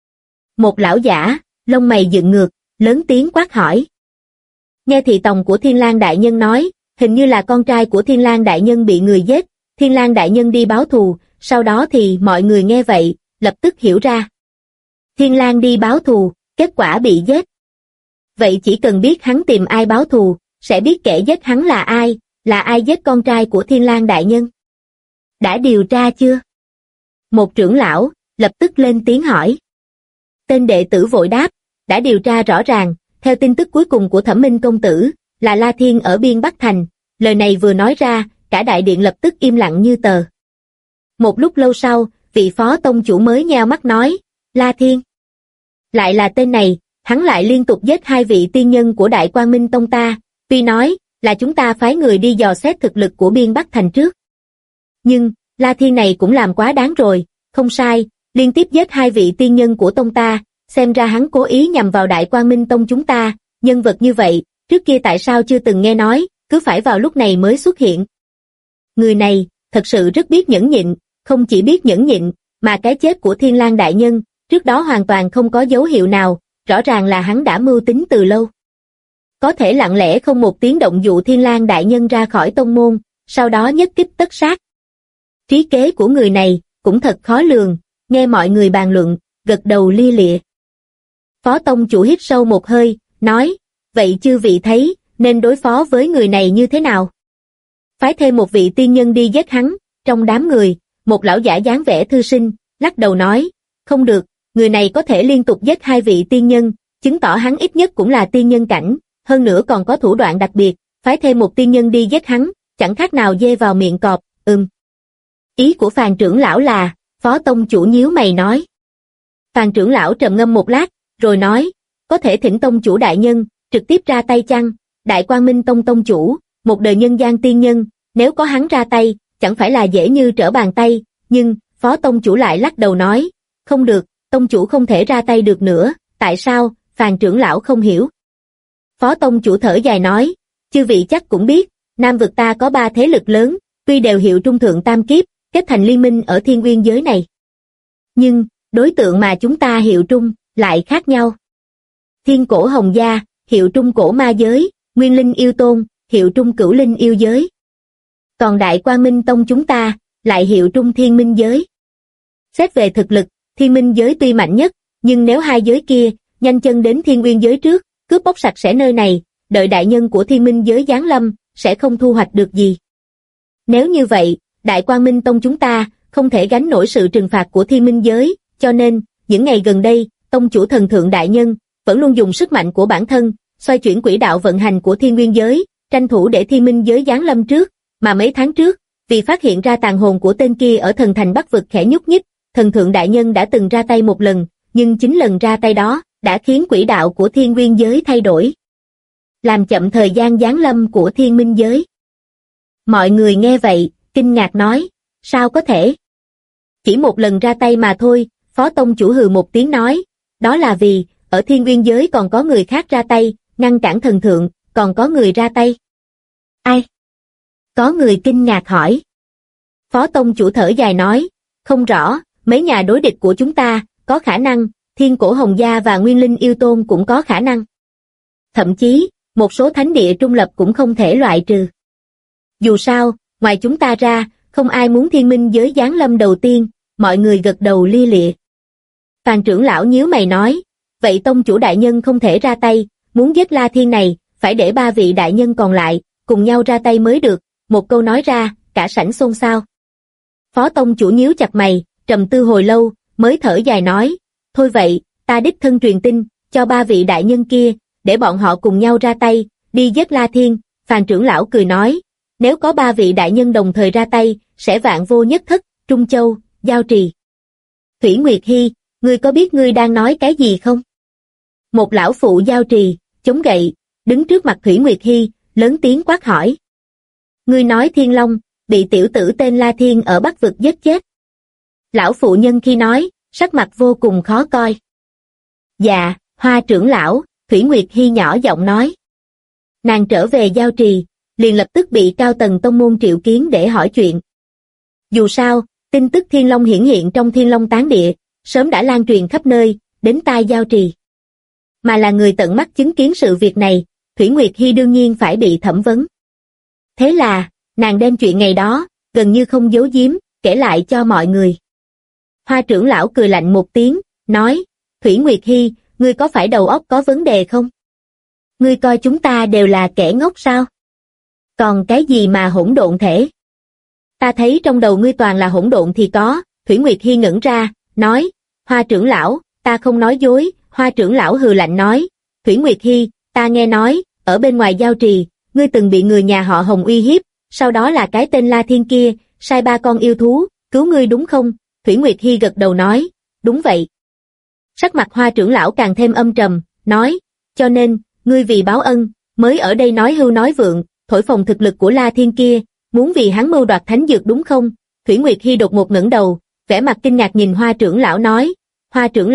Một lão giả, lông mày dựng ngược, lớn tiếng quát hỏi. Nghe thị tòng của Thiên Lang đại nhân nói, hình như là con trai của Thiên Lang đại nhân bị người giết, Thiên Lang đại nhân đi báo thù, sau đó thì mọi người nghe vậy, lập tức hiểu ra. Thiên Lang đi báo thù, kết quả bị giết. Vậy chỉ cần biết hắn tìm ai báo thù, sẽ biết kẻ giết hắn là ai giết con trai của Thiên Lang đại nhân. Đã điều tra chưa? Một trưởng lão, lập tức lên tiếng hỏi. Tên đệ tử vội đáp, đã điều tra rõ ràng, theo tin tức cuối cùng của Thẩm Minh công tử, là La Thiên ở biên Bắc Thành, lời này vừa nói ra, cả đại điện lập tức im lặng như tờ. Một lúc lâu sau, vị phó tông chủ mới nheo mắt nói, La Thiên. Lại là tên này, hắn lại liên tục giết 2 vị tiên nhân của Đại Quang Minh Tông ta, tuy nói là chúng ta phái người đi dò xét thực lực của biên Bắc Thành trước. Nhưng, La Thiên này cũng làm quá đáng rồi, không sai, liên tiếp giết 2 vị tiên nhân của tông ta, xem ra hắn cố ý nhằm vào Đại Quang Minh Tông chúng ta, nhân vật như vậy, trước kia tại sao chưa từng nghe nói, cứ phải vào lúc này mới xuất hiện. Người này, thật sự rất biết nhẫn nhịn, không chỉ biết nhẫn nhịn, mà cái chết của Thiên Lang đại nhân, trước đó hoàn toàn không có dấu hiệu nào, rõ ràng là hắn đã mưu tính từ lâu. Có thể lặng lẽ không một tiếng động dụ Thiên Lang đại nhân ra khỏi tông môn, sau đó nhất kích tất sát. Trí kế của người này, cũng thật khó lường, nghe mọi người bàn luận, gật đầu lia lịa. Phó tông chủ hít sâu một hơi, nói, vậy chư vị thấy, nên đối phó với người này như thế nào? Phái thêm một vị tiên nhân đi giết hắn, trong đám người, một lão giả dáng vẻ thư sinh, lắc đầu nói, không được, người này có thể liên tục giết 2 vị tiên nhân, chứng tỏ hắn ít nhất cũng là tiên nhân cảnh, hơn nữa còn có thủ đoạn đặc biệt, phái thêm một tiên nhân đi giết hắn, chẳng khác nào dê vào miệng cọp, Ý của Phàn trưởng lão là, Phó tông chủ nhíu mày nói. Phàn trưởng lão trầm ngâm một lát, rồi nói, có thể thỉnh tông chủ đại nhân, trực tiếp ra tay chăng, Đại Quang Minh Tông tông chủ, một đời nhân gian tiên nhân, nếu có hắn ra tay, chẳng phải là dễ như trở bàn tay, nhưng, Phó tông chủ lại lắc đầu nói, không được, tông chủ không thể ra tay được nữa, tại sao, Phàn trưởng lão không hiểu. Phó tông chủ thở dài nói, chư vị chắc cũng biết, Nam vực ta có 3 thế lực lớn, tuy đều hiệu trung thượng tam kiếp, kết thành liên minh ở thiên nguyên giới này. Nhưng, đối tượng mà chúng ta hiệu trung, lại khác nhau. Thiên cổ hồng gia, hiệu trung cổ ma giới, Nguyên Linh yêu tôn, hiệu trung cửu linh yêu giới. Còn Đại Quang Minh Tông chúng ta, lại hiệu trung thiên minh giới. Xét về thực lực, thiên minh giới tuy mạnh nhất, nhưng nếu 2 giới kia, nhanh chân đến thiên nguyên giới trước, cướp bóc sạch sẽ nơi này, đợi đại nhân của thiên minh giới giáng lâm, sẽ không thu hoạch được gì. Nếu như vậy, Đại Quang Minh Tông chúng ta, không thể gánh nổi sự trừng phạt của thiên minh giới, cho nên, những ngày gần đây, tông chủ thần thượng đại nhân, vẫn luôn dùng sức mạnh của bản thân, xoay chuyển quỹ đạo vận hành của thiên nguyên giới, tranh thủ để thiên minh giới giáng lâm trước, mà mấy tháng trước, vì phát hiện ra tàn hồn của tên kia ở thần thành Bắc vực khẽ nhúc nhích, thần thượng đại nhân đã từng ra tay một lần, nhưng chính lần ra tay đó, đã khiến quỹ đạo của thiên nguyên giới thay đổi, làm chậm thời gian giáng lâm của thiên minh giới. Mọi người nghe vậy, kinh ngạc nói, sao có thể? Chỉ một lần ra tay mà thôi, Phó tông chủ hừ một tiếng nói, đó là vì, ở thiên nguyên giới còn có người khác ra tay, ngăn cản thần thượng, còn có người ra tay. Ai? Có người kinh ngạc hỏi. Phó tông chủ thở dài nói, không rõ, mấy nhà đối địch của chúng ta, có khả năng, thiên cổ hồng gia và Nguyên Linh yêu tôn cũng có khả năng. Thậm chí, một số thánh địa trung lập cũng không thể loại trừ. Dù sao, ngoài chúng ta ra, không ai muốn thiên minh giới giáng lâm đầu tiên, mọi người gật đầu lia lịa. Phàn trưởng lão nhíu mày nói, vậy tông chủ đại nhân không thể ra tay, muốn giết La Thiên này, phải để 3 vị đại nhân còn lại, cùng nhau ra tay mới được, một câu nói ra, cả sảnh xôn xao. Phó tông chủ nhíu chặt mày, trầm tư hồi lâu, mới thở dài nói, thôi vậy, ta đích thân truyền tin, cho 3 vị đại nhân kia, để bọn họ cùng nhau ra tay, đi giết La Thiên. Phàn trưởng lão cười nói, nếu có 3 vị đại nhân đồng thời ra tay, sẽ vạn vô nhất thất, Trung Châu, Giao Trì. Thủy Nguyệt Hy, ngươi có biết ngươi đang nói cái gì không? Một lão phụ Giao Trì, chống gậy, đứng trước mặt Thủy Nguyệt Hy, lớn tiếng quát hỏi. Ngươi nói Thiên Long, bị tiểu tử tên La Thiên ở Bắc vực giết chết. Lão phụ nhân khi nói, sắc mặt vô cùng khó coi. Dạ, Hoa trưởng lão, Thủy Nguyệt Hy nhỏ giọng nói. Nàng trở về Giao Trì, liền lập tức bị cao tầng tông môn triệu kiến để hỏi chuyện. Dù sao, tin tức Thiên Long hiển hiện trong Thiên Long tán địa, sớm đã lan truyền khắp nơi, đến tai Giao Trì. Mà là người tận mắt chứng kiến sự việc này, Thủy Nguyệt Hy đương nhiên phải bị thẩm vấn. Thế là, nàng đem chuyện ngày đó, gần như không giấu giếm, kể lại cho mọi người. Hoa trưởng lão cười lạnh một tiếng, nói, Thủy Nguyệt Hy, ngươi có phải đầu óc có vấn đề không? Ngươi coi chúng ta đều là kẻ ngốc sao? Còn cái gì mà hỗn độn thể? Ta thấy trong đầu ngươi toàn là hỗn độn thì có. Thủy Nguyệt Hy ngẩn ra, nói, Hoa trưởng lão, ta không nói dối. Hoa trưởng lão hừ lạnh nói, Thủy Nguyệt Hy, ta nghe nói, ở bên ngoài Giao Trì, ngươi từng bị người nhà họ Hồng uy hiếp, sau đó là cái tên La Thiên kia, sai 3 con yêu thú, cứu ngươi đúng không? Thủy Nguyệt Hy gật đầu nói, đúng vậy. Sắc mặt Hoa trưởng lão càng thêm âm trầm, nói, cho nên, ngươi vì báo ân, mới ở đây nói hưu nói vượng, thổi phồng thực lực của La Thiên kia, muốn vì hắn mưu đoạt thánh dược đúng không? Thủy Nguyệt Hy đột ngột ngẩng đầu, vẻ mặt kinh ngạc nhìn Hoa trưởng lão nói, Hoa trưởng lão,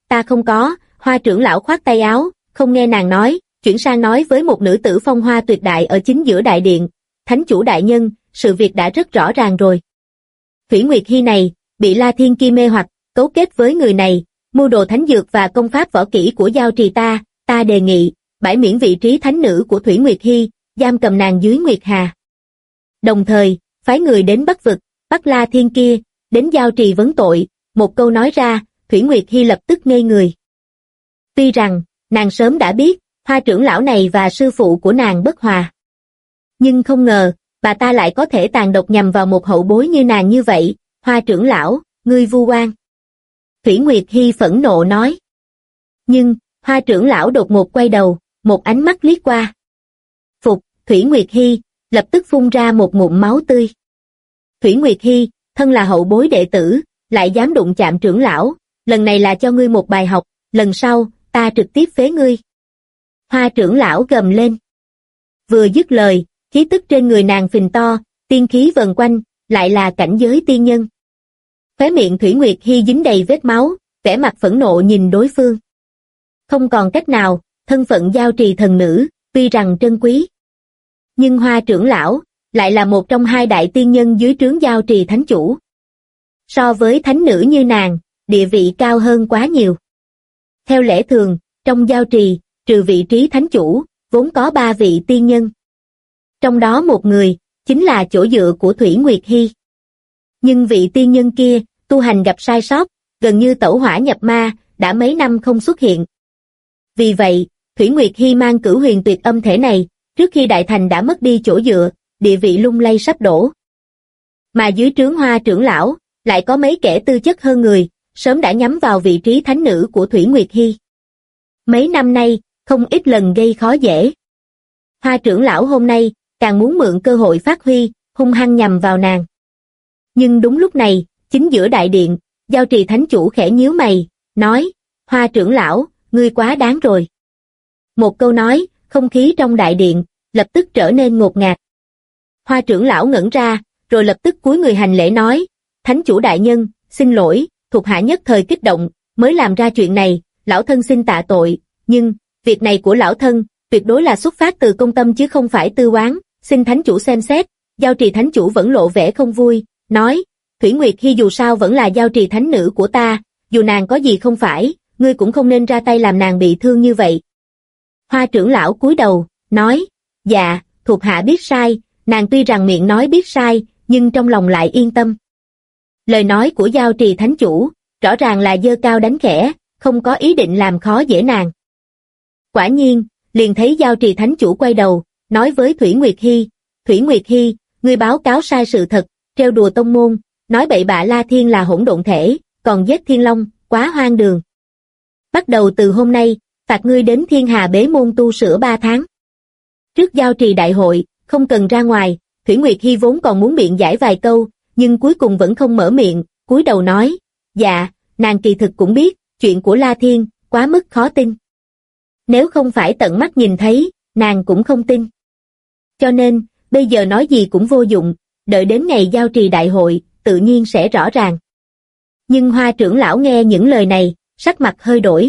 ta không có, Hoa trưởng lão khoát tay áo, không nghe nàng nói, chuyển sang nói với một nữ tử phong hoa tuyệt đại ở chính giữa đại điện, thánh chủ đại nhân, sự việc đã rất rõ ràng rồi. Thủy Nguyệt Hy này, bị La Thiên kia mê hoặc, cấu kết với người này, mưu đồ thánh dược và công pháp võ kỹ của giao trì ta đề nghị, bãi miễn vị trí thánh nữ của Thủy Nguyệt Hy, giam cầm nàng dưới Nguyệt Hà. Đồng thời, phái người đến Bắc Vực, bắt La Thiên kia, đến giao trì vấn tội, một câu nói ra, Thủy Nguyệt Hy lập tức ngây người. Tuy rằng, nàng sớm đã biết, Hoa trưởng lão này và sư phụ của nàng bất hòa. Nhưng không ngờ, bà ta lại có thể tàn độc nhằm vào một hậu bối như nàng như vậy, Hoa trưởng lão, ngươi vu oan. Thủy Nguyệt Hy phẫn nộ nói. Nhưng, Hoa trưởng lão đột ngột quay đầu, một ánh mắt liếc qua. Phục, Thủy Nguyệt Hy, lập tức phun ra một ngụm máu tươi. Thủy Nguyệt Hy, thân là hậu bối đệ tử, lại dám đụng chạm trưởng lão, lần này là cho ngươi một bài học, lần sau, ta trực tiếp phế ngươi. Hoa trưởng lão gầm lên. Vừa dứt lời, khí tức trên người nàng phình to, tiên khí vần quanh, lại là cảnh giới tiên nhân. Khóe miệng Thủy Nguyệt Hy dính đầy vết máu, vẻ mặt phẫn nộ nhìn đối phương. Không còn cách nào, thân phận giao trì thần nữ, tuy rằng trân quý. Nhưng Hoa trưởng lão, lại là một trong hai đại tiên nhân dưới trướng giao trì thánh chủ. So với thánh nữ như nàng, địa vị cao hơn quá nhiều. Theo lẽ thường, trong giao trì, trừ vị trí thánh chủ, vốn có 3 vị tiên nhân. Trong đó một người, chính là chỗ dựa của Thủy Nguyệt Hy. Nhưng vị tiên nhân kia, tu hành gặp sai sót, gần như tẩu hỏa nhập ma, đã mấy năm không xuất hiện. Vì vậy, Thủy Nguyệt Hy mang Cửu Huyền Tuyệt Âm thể này, trước khi đại thành đã mất đi chỗ dựa, địa vị lung lay sắp đổ. Mà dưới trướng Hoa trưởng lão, lại có mấy kẻ tư chất hơn người, sớm đã nhắm vào vị trí thánh nữ của Thủy Nguyệt Hy. Mấy năm nay, không ít lần gây khó dễ. Hoa trưởng lão hôm nay, càng muốn mượn cơ hội phát huy, hung hăng nhằm vào nàng. Nhưng đúng lúc này, chính giữa đại điện, giao trì thánh chủ khẽ nhíu mày, nói, Hoa trưởng lão, ngươi quá đáng rồi. Một câu nói, không khí trong đại điện, lập tức trở nên ngột ngạt. Hoa trưởng lão ngẩn ra, rồi lập tức cúi người hành lễ nói, thánh chủ đại nhân, xin lỗi, thuộc hạ nhất thời kích động, mới làm ra chuyện này, lão thân xin tạ tội, nhưng, việc này của lão thân, tuyệt đối là xuất phát từ công tâm chứ không phải tư oán, xin thánh chủ xem xét. Giao trì thánh chủ vẫn lộ vẻ không vui, nói, Thủy Nguyệt Hy dù sao vẫn là giao trì thánh nữ của ta, dù nàng có gì không phải, ngươi cũng không nên ra tay làm nàng bị thương như vậy. Hoa trưởng lão cúi đầu, nói, dạ, thuộc hạ biết sai, nàng tuy rằng miệng nói biết sai, nhưng trong lòng lại yên tâm. Lời nói của giao trì thánh chủ, rõ ràng là giơ cao đánh khẽ, không có ý định làm khó dễ nàng. Quả nhiên, liền thấy giao trì thánh chủ quay đầu, nói với Thủy Nguyệt Hy, ngươi báo cáo sai sự thật, trêu đùa tông môn, nói bậy bạ La Thiên là hỗn độn thể, còn giết Thiên Long, quá hoang đường. Bắt đầu từ hôm nay, phạt ngươi đến Thiên Hà bế môn tu sửa 3 tháng. Trước giao trì đại hội, không cần ra ngoài, Thủy Nguyệt Hy vốn còn muốn biện giải vài câu, nhưng cuối cùng vẫn không mở miệng, cúi đầu nói, dạ, nàng kỳ thực cũng biết, chuyện của La Thiên, quá mức khó tin. Nếu không phải tận mắt nhìn thấy, nàng cũng không tin. Cho nên, bây giờ nói gì cũng vô dụng, đợi đến ngày giao trì đại hội, tự nhiên sẽ rõ ràng. Nhưng Hoa trưởng lão nghe những lời này, sắc mặt hơi đổi.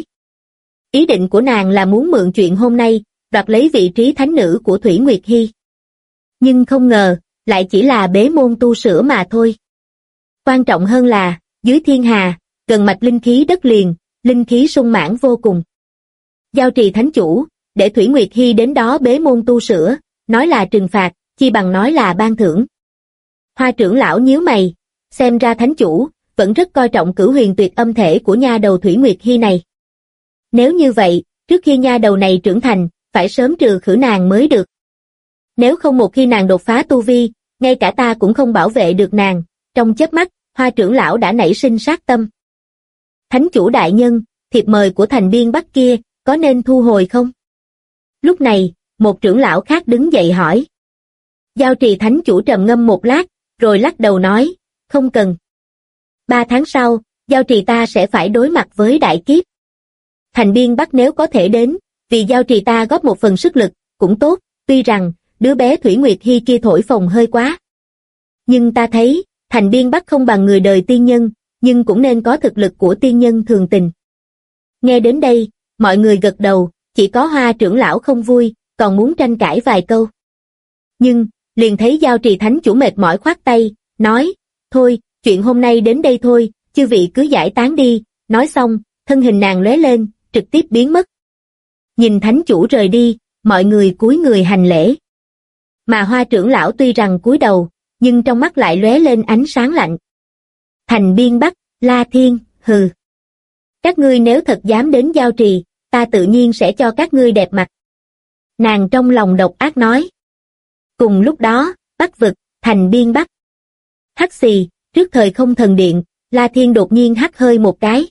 Ý định của nàng là muốn mượn chuyện hôm nay, đoạt lấy vị trí thánh nữ của Thủy Nguyệt Hy. Nhưng không ngờ, lại chỉ là bế môn tu sửa mà thôi. Quan trọng hơn là, dưới thiên hà, gần mạch linh khí đất liền, linh khí sung mãn vô cùng. Giao trì thánh chủ, để Thủy Nguyệt Hy đến đó bế môn tu sửa, nói là trừng phạt, chi bằng nói là ban thưởng. Hoa trưởng lão nhíu mày, xem ra thánh chủ, vẫn rất coi trọng Cửu Huyền Tuyệt Âm thể của nha đầu Thủy Nguyệt Hy này. Nếu như vậy, trước khi nha đầu này trưởng thành, phải sớm trừ khử nàng mới được. Nếu không một khi nàng đột phá tu vi, ngay cả ta cũng không bảo vệ được nàng, trong chớp mắt, Hoa trưởng lão đã nảy sinh sát tâm. Thánh chủ đại nhân, thiệp mời của thành biên Bắc kia, có nên thu hồi không? Lúc này, một trưởng lão khác đứng dậy hỏi. Giao trì thánh chủ trầm ngâm một lát, rồi lắc đầu nói, không cần. 3 tháng sau, giao trì ta sẽ phải đối mặt với đại kiếp. Thành biên Bắc nếu có thể đến, vì giao trì ta góp một phần sức lực, cũng tốt, tuy rằng, đứa bé Thủy Nguyệt Hy kia thổi phồng hơi quá. Nhưng ta thấy, thành biên Bắc không bằng người đời tiên nhân, nhưng cũng nên có thực lực của tiên nhân thường tình. Nghe đến đây, mọi người gật đầu, chỉ có Hoa trưởng lão không vui, còn muốn tranh cãi vài câu. Nhưng, liền thấy Giao Trì Thánh chủ mệt mỏi khoát tay, nói, thôi, chuyện hôm nay đến đây thôi, chư vị cứ giải tán đi, nói xong, thân hình nàng lóe lên, trực tiếp biến mất. Nhìn Thánh chủ rời đi, mọi người cúi người hành lễ. Mà Hoa trưởng lão tuy rằng cúi đầu, nhưng trong mắt lại lóe lên ánh sáng lạnh. Thành Biên Bắc, La Thiên, hừ. Các ngươi nếu thật dám đến Giao Trì, ta tự nhiên sẽ cho các ngươi đẹp mặt. Nàng trong lòng độc ác nói. Cùng lúc đó, Bắc vực, Thành Biên Bắc. Hắc xì, trước thời không thần điện, La Thiên đột nhiên hắt hơi một cái.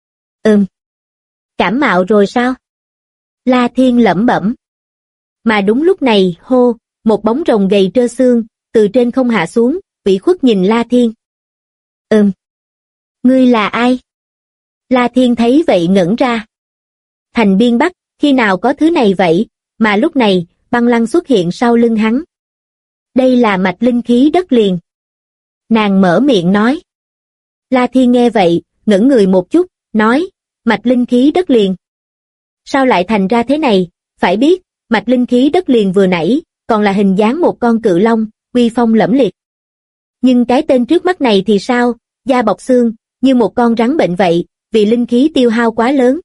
Cảm mạo rồi sao? La Thiên lẩm bẩm. Mà đúng lúc này, hô, một bóng rồng gầy trơ xương, từ trên không hạ xuống, ủy khuất nhìn La Thiên. Ngươi là ai? La Thiên thấy vậy ngẩn ra. Thành Biên Bắc, khi nào có thứ này vậy, mà lúc này, Băng Lăng xuất hiện sau lưng hắn. Đây là mạch linh khí đất liền. Nàng mở miệng nói. La Thiên nghe vậy, ngẩn người một chút, nói, mạch linh khí đất liền. Sao lại thành ra thế này, phải biết, mạch linh khí đất liền vừa nãy, còn là hình dáng một con cự long, uy phong lẫm liệt. Nhưng cái tên trước mắt này thì sao, da bọc xương, như một con rắn bệnh vậy, vì linh khí tiêu hao quá lớn.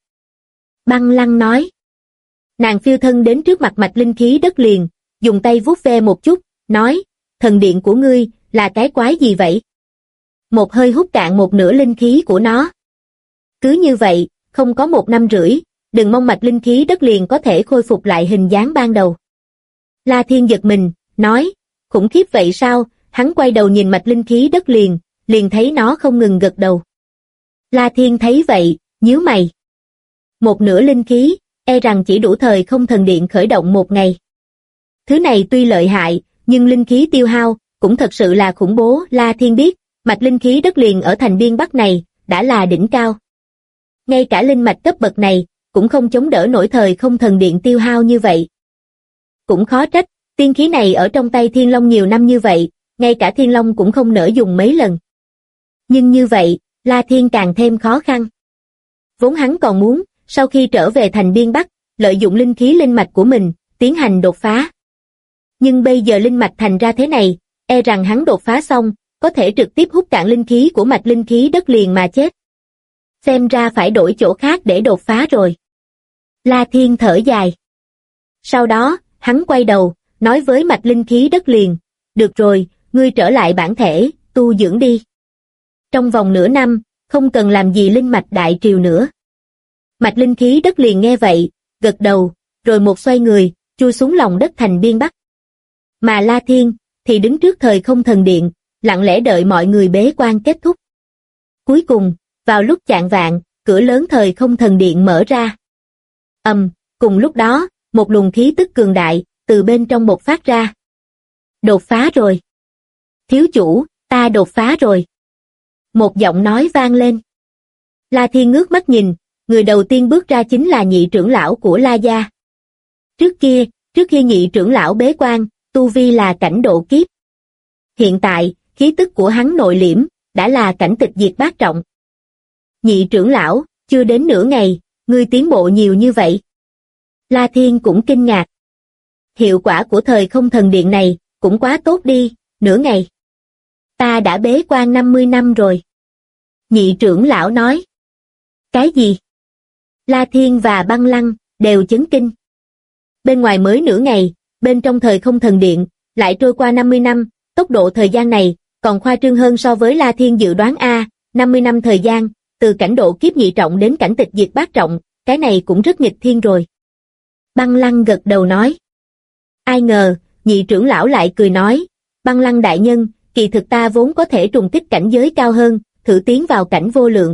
Băng Lăng nói. Nàng phiêu thân đến trước mặt mạch linh khí đất liền, dùng tay vuốt ve một chút, nói, thần điện của ngươi, là cái quái gì vậy? Một hơi hút cạn một nửa linh khí của nó. Cứ như vậy, không có 1 năm rưỡi, đừng mong mạch linh khí đất liền có thể khôi phục lại hình dáng ban đầu. La Thiên giật mình, nói, khủng khiếp vậy sao? Hắn quay đầu nhìn mạch linh khí đất liền, liền thấy nó không ngừng gật đầu. La Thiên thấy vậy, nhíu mày. Một nửa linh khí, e rằng chỉ đủ thời không thần điện khởi động 1 ngày. Thứ này tuy lợi hại, nhưng linh khí tiêu hao, cũng thật sự là khủng bố. La Thiên biết, mạch linh khí đất liền ở thành Biên Bắc này, đã là đỉnh cao. Ngay cả linh mạch cấp bậc này, cũng không chống đỡ nổi thời không thần điện tiêu hao như vậy. Cũng khó trách, tiên khí này ở trong tay Thiên Long nhiều năm như vậy, ngay cả Thiên Long cũng không nỡ dùng mấy lần. Nhưng như vậy, La Thiên càng thêm khó khăn. Vốn hắn còn muốn, sau khi trở về thành Biên Bắc, lợi dụng linh khí linh mạch của mình, tiến hành đột phá. Nhưng bây giờ linh mạch thành ra thế này, e rằng hắn đột phá xong, có thể trực tiếp hút cạn linh khí của mạch linh khí đất liền mà chết. Xem ra phải đổi chỗ khác để đột phá rồi. La Thiên thở dài. Sau đó, hắn quay đầu, nói với mạch linh khí đất liền, được rồi, ngươi trở lại bản thể, tu dưỡng đi. Trong vòng nửa năm, không cần làm gì linh mạch đại triều nữa. Mạch linh khí đất liền nghe vậy, gật đầu, rồi một xoay người, chui xuống lòng đất thành Biên Bắc. Mà La Thiên, thì đứng trước thời không thần điện, lặng lẽ đợi mọi người bế quan kết thúc. Cuối cùng, vào lúc chạng vạng, cửa lớn thời không thần điện mở ra. Cùng lúc đó, một luồng khí tức cường đại, từ bên trong bộc phát ra. Đột phá rồi. Thiếu chủ, ta đột phá rồi. Một giọng nói vang lên. La Thiên ngước mắt nhìn, người đầu tiên bước ra chính là nhị trưởng lão của La gia. Trước khi nhị trưởng lão bế quan, tu vi là cảnh độ kiếp. Hiện tại, khí tức của hắn nội liễm, đã là cảnh tịch diệt bát trọng. Nhị trưởng lão, chưa đến nửa ngày, ngươi tiến bộ nhiều như vậy. La Thiên cũng kinh ngạc. Hiệu quả của thời không thần điện này, cũng quá tốt đi, nửa ngày. Ta đã bế quan 50 năm rồi. Nhị trưởng lão nói. Cái gì? La Thiên và Băng Lăng, đều chấn kinh. Bên ngoài mới nửa ngày, bên trong thời không thần điện, lại trôi qua 50 năm, tốc độ thời gian này, còn khoa trương hơn so với La Thiên dự đoán 50 năm thời gian, từ cảnh độ kiếp nhị trọng đến cảnh tịch diệt bát trọng, cái này cũng rất nghịch thiên rồi. Băng Lăng gật đầu nói. Ai ngờ, nhị trưởng lão lại cười nói, Băng Lăng đại nhân, kỳ thực ta vốn có thể trùng kích cảnh giới cao hơn, thử tiến vào cảnh vô lượng.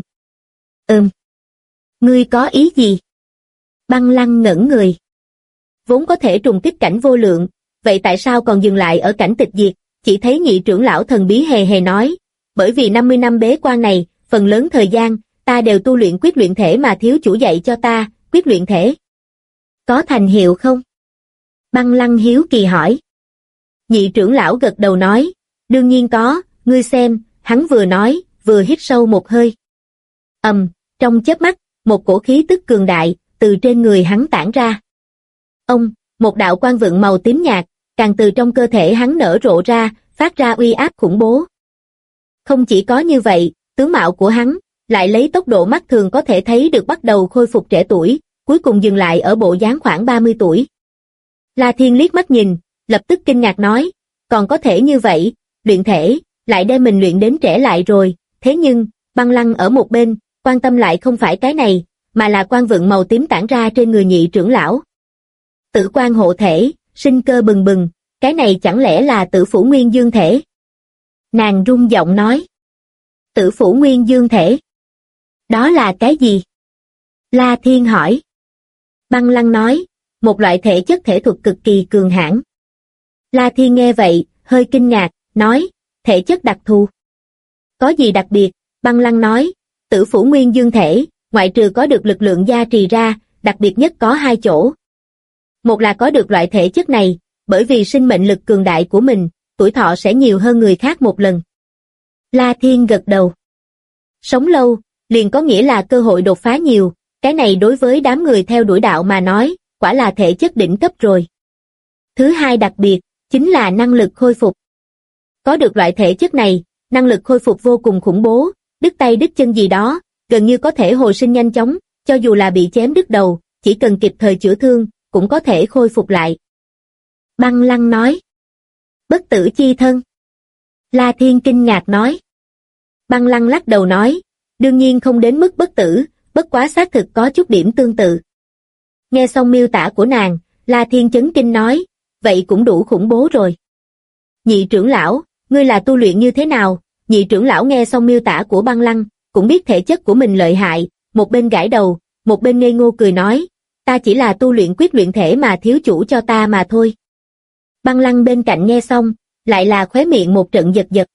Ngươi có ý gì? Băng Lăng ngẩn người. Vốn có thể trùng kích cảnh vô lượng, vậy tại sao còn dừng lại ở cảnh tịch diệt? Chỉ thấy nhị trưởng lão thần bí hề hề nói, bởi vì 50 năm bế quan này, phần lớn thời gian, ta đều tu luyện quyết luyện thể mà thiếu chủ dạy cho ta, quyết luyện thể. Có thành hiệu không? Băng Lăng hiếu kỳ hỏi. Nhị trưởng lão gật đầu nói, đương nhiên có, ngươi xem, hắn vừa nói, vừa hít sâu một hơi. Trong chớp mắt, một cổ khí tức cường đại, từ trên người hắn tản ra. Ông, một đạo quang vượng màu tím nhạt, càng từ trong cơ thể hắn nở rộ ra, phát ra uy áp khủng bố. Không chỉ có như vậy, tướng mạo của hắn, lại lấy tốc độ mắt thường có thể thấy được bắt đầu khôi phục trẻ tuổi, cuối cùng dừng lại ở bộ dáng khoảng 30 tuổi. La Thiên liếc mắt nhìn, lập tức kinh ngạc nói, còn có thể như vậy, luyện thể, lại đem mình luyện đến trẻ lại rồi, thế nhưng, Băng Lăng ở một bên, quan tâm lại không phải cái này, mà là quang vượng màu tím tản ra trên người nhị trưởng lão. Tử quan hộ thể, sinh cơ bừng bừng, cái này chẳng lẽ là Tử Phủ Nguyên Dương thể? Nàng rung giọng nói. Tử Phủ Nguyên Dương thể? Đó là cái gì? La Thiên hỏi. Băng Lăng nói, một loại thể chất thể thuật cực kỳ cường hãn. La Thiên nghe vậy, hơi kinh ngạc, nói, thể chất đặc thù. Có gì đặc biệt? Băng Lăng nói, Tử Phủ Nguyên Dương thể, ngoại trừ có được lực lượng gia trì ra, đặc biệt nhất có hai chỗ. Một là có được loại thể chất này, bởi vì sinh mệnh lực cường đại của mình, tuổi thọ sẽ nhiều hơn người khác một lần. La Thiên gật đầu. Sống lâu, liền có nghĩa là cơ hội đột phá nhiều, cái này đối với đám người theo đuổi đạo mà nói, quả là thể chất đỉnh cấp rồi. Thứ hai đặc biệt, chính là năng lực khôi phục. Có được loại thể chất này, năng lực khôi phục vô cùng khủng bố, đứt tay đứt chân gì đó, gần như có thể hồi sinh nhanh chóng, cho dù là bị chém đứt đầu, chỉ cần kịp thời chữa thương, cũng có thể khôi phục lại. Băng Lăng nói. Bất tử chi thân. La Thiên kinh ngạc nói. Băng Lăng lắc đầu nói, đương nhiên không đến mức bất tử, bất quá xác thực có chút điểm tương tự. Nghe xong miêu tả của nàng, La Thiên chấn kinh nói, vậy cũng đủ khủng bố rồi. Nhị trưởng lão, ngươi là tu luyện như thế nào? Nhị trưởng lão nghe xong miêu tả của Băng Lăng, cũng biết thể chất của mình lợi hại, một bên gãi đầu, một bên ngây ngô cười nói, ta chỉ là tu luyện quyết luyện thể mà thiếu chủ cho ta mà thôi. Băng Lăng bên cạnh nghe xong, lại là khóe miệng một trận giật giật.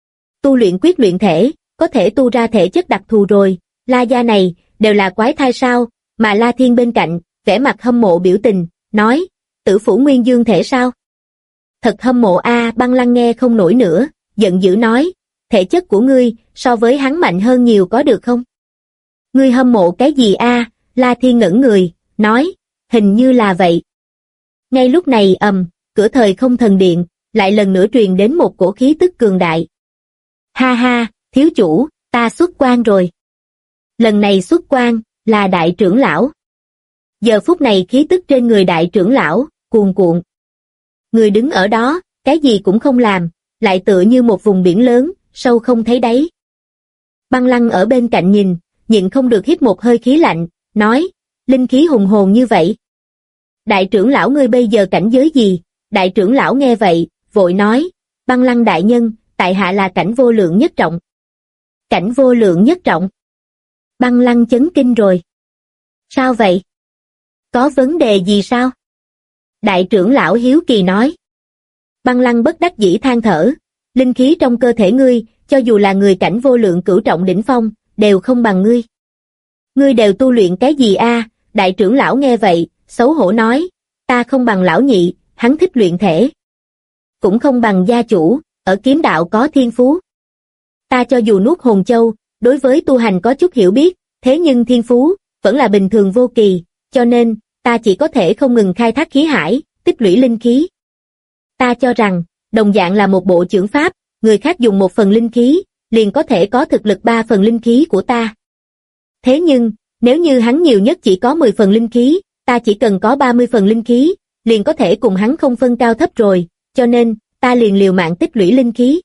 Tu luyện quyết luyện thể, có thể tu ra thể chất đặc thù rồi, La gia này, đều là quái thai sao, mà La Thiên bên cạnh, vẻ mặt hâm mộ biểu tình, nói, Tử Phủ Nguyên Dương thể sao? Thật hâm mộ a. Băng Lăng nghe không nổi nữa, giận dữ nói, thể chất của ngươi, so với hắn mạnh hơn nhiều có được không? Ngươi hâm mộ cái gì a? La Thiên ngẩn người, nói, hình như là vậy. Ngay lúc này cửa thời không thần điện, lại lần nữa truyền đến một cổ khí tức cường đại. Ha ha, thiếu chủ, ta xuất quan rồi. Lần này xuất quan, là đại trưởng lão. Giờ phút này khí tức trên người đại trưởng lão, cuồn cuộn. Người đứng ở đó, cái gì cũng không làm, lại tựa như một vùng biển lớn, sâu không thấy đáy. Băng Lăng ở bên cạnh nhìn, nhịn không được hít một hơi khí lạnh, nói, linh khí hùng hồn như vậy. Đại trưởng lão ngươi bây giờ cảnh giới gì? Đại trưởng lão nghe vậy, vội nói, Băng Lăng đại nhân, tại hạ là cảnh vô lượng nhất trọng. Cảnh vô lượng nhất trọng. Băng Lăng chấn kinh rồi. Sao vậy? Có vấn đề gì sao? Đại trưởng lão hiếu kỳ nói. Băng Lăng bất đắc dĩ than thở, linh khí trong cơ thể ngươi, cho dù là người cảnh vô lượng cửu trọng đỉnh phong, đều không bằng ngươi. Ngươi đều tu luyện cái gì a? Đại trưởng lão nghe vậy, xấu hổ nói, ta không bằng lão nhị, hắn thích luyện thể. Cũng không bằng gia chủ, ở kiếm đạo có thiên phú. Ta cho dù nuốt hồn châu, đối với tu hành có chút hiểu biết, thế nhưng thiên phú, vẫn là bình thường vô kỳ, cho nên, ta chỉ có thể không ngừng khai thác khí hải, tích lũy linh khí. Ta cho rằng, đồng dạng là một bộ chưởng pháp, người khác dùng 1 phần linh khí, liền có thể có thực lực 3 phần linh khí của ta. Thế nhưng, nếu như hắn nhiều nhất chỉ có 10 phần linh khí, ta chỉ cần có 30 phần linh khí, liền có thể cùng hắn không phân cao thấp rồi, cho nên, ta liền liều mạng tích lũy linh khí.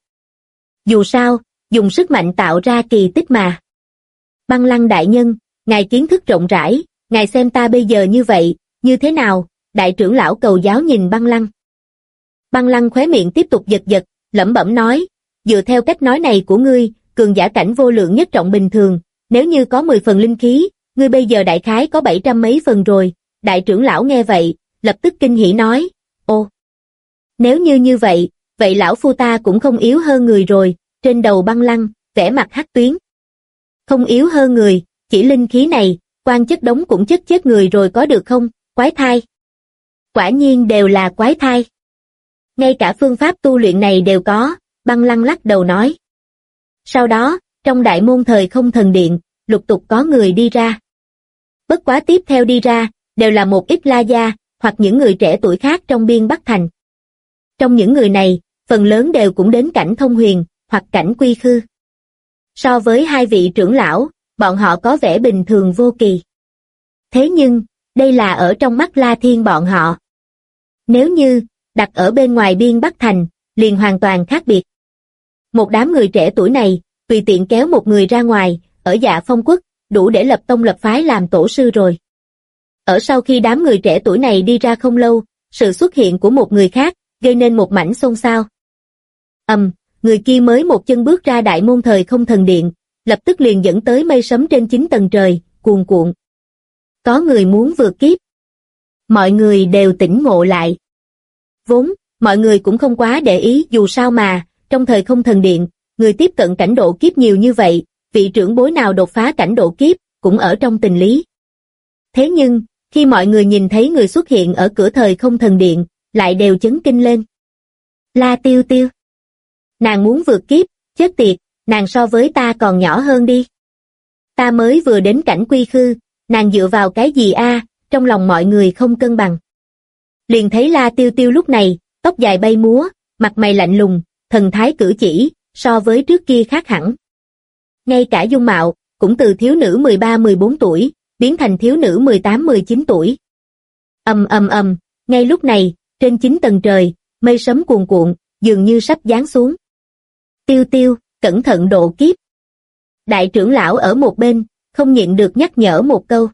Dù sao, dùng sức mạnh tạo ra kỳ tích mà. Băng Lăng đại nhân, ngài kiến thức rộng rãi, ngài xem ta bây giờ như vậy, như thế nào? Đại trưởng lão cầu giáo nhìn Băng Lăng. Băng Lăng khóe miệng tiếp tục giật giật, lẩm bẩm nói, dựa theo cách nói này của ngươi, cường giả cảnh vô lượng nhất trọng bình thường, nếu như có 10 phần linh khí, ngươi bây giờ đại khái có 700 mấy phần rồi. Đại trưởng lão nghe vậy, lập tức kinh hỉ nói, ô, nếu như vậy, vậy lão phu ta cũng không yếu hơn người rồi. Trên đầu Băng Lăng, vẻ mặt hắc tuyến. Không yếu hơn người, chỉ linh khí này, quan chất đống cũng chất chết người rồi có được không? Quái thai. Quả nhiên đều là quái thai. Ngay cả phương pháp tu luyện này đều có, Băng Lăng lắc đầu nói. Sau đó, trong đại môn thời không thần điện, lục tục có người đi ra. Bất quá tiếp theo đi ra, đều là một ít la gia, hoặc những người trẻ tuổi khác trong biên Bắc Thành. Trong những người này, phần lớn đều cũng đến cảnh thông huyền, hoặc cảnh quy khư. So với hai vị trưởng lão, bọn họ có vẻ bình thường vô kỳ. Thế nhưng, đây là ở trong mắt La Thiên bọn họ. Nếu như, đặt ở bên ngoài biên Bắc Thành, liền hoàn toàn khác biệt. Một đám người trẻ tuổi này, tùy tiện kéo một người ra ngoài, ở Dạ Phong Quốc, đủ để lập tông lập phái làm tổ sư rồi. Ở sau khi đám người trẻ tuổi này đi ra không lâu, sự xuất hiện của một người khác, gây nên một mảnh xôn xao. Người kia mới một chân bước ra đại môn thời không thần điện, lập tức liền dẫn tới mây sấm trên 9 tầng trời, cuồn cuộn. Có người muốn vượt kiếp. Mọi người đều tỉnh ngộ lại. Vốn, mọi người cũng không quá để ý, dù sao mà, trong thời không thần điện, người tiếp cận cảnh độ kiếp nhiều như vậy, vị trưởng bối nào đột phá cảnh độ kiếp, cũng ở trong tình lý. Thế nhưng, khi mọi người nhìn thấy người xuất hiện ở cửa thời không thần điện, lại đều chấn kinh lên. La Tiêu Tiêu. Nàng muốn vượt kiếp, chết tiệt, nàng so với ta còn nhỏ hơn đi. Ta mới vừa đến cảnh quy khư, nàng dựa vào cái gì a? Trong lòng mọi người không cân bằng. Liền thấy La Tiêu Tiêu lúc này, tóc dài bay múa, mặt mày lạnh lùng, thần thái cử chỉ, so với trước kia khác hẳn. Ngay cả dung mạo, cũng từ thiếu nữ 13-14 tuổi, biến thành thiếu nữ 18-19 tuổi. Ngay lúc này, trên 9 tầng trời, mây sấm cuồn cuộn, dường như sắp giáng xuống. Tiêu Tiêu, cẩn thận độ kiếp. Đại trưởng lão ở một bên, không nhịn được nhắc nhở một câu.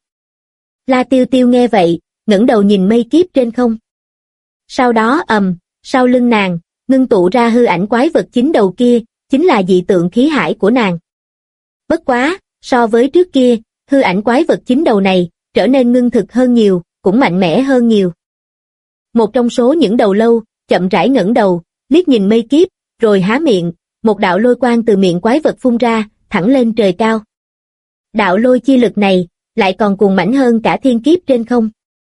La Tiêu Tiêu nghe vậy, ngẩng đầu nhìn mây kiếp trên không. Sau đó sau lưng nàng, ngưng tụ ra hư ảnh quái vật 9 đầu kia, chính là dị tượng khí hải của nàng. Bất quá, so với trước kia, hư ảnh quái vật 9 đầu này, trở nên ngưng thực hơn nhiều, cũng mạnh mẽ hơn nhiều. Một trong số những đầu lâu, chậm rãi ngẩng đầu, liếc nhìn mây kiếp, rồi há miệng, một đạo lôi quang từ miệng quái vật phun ra, thẳng lên trời cao. Đạo lôi chi lực này, lại còn cuồng mãnh hơn cả thiên kiếp trên không.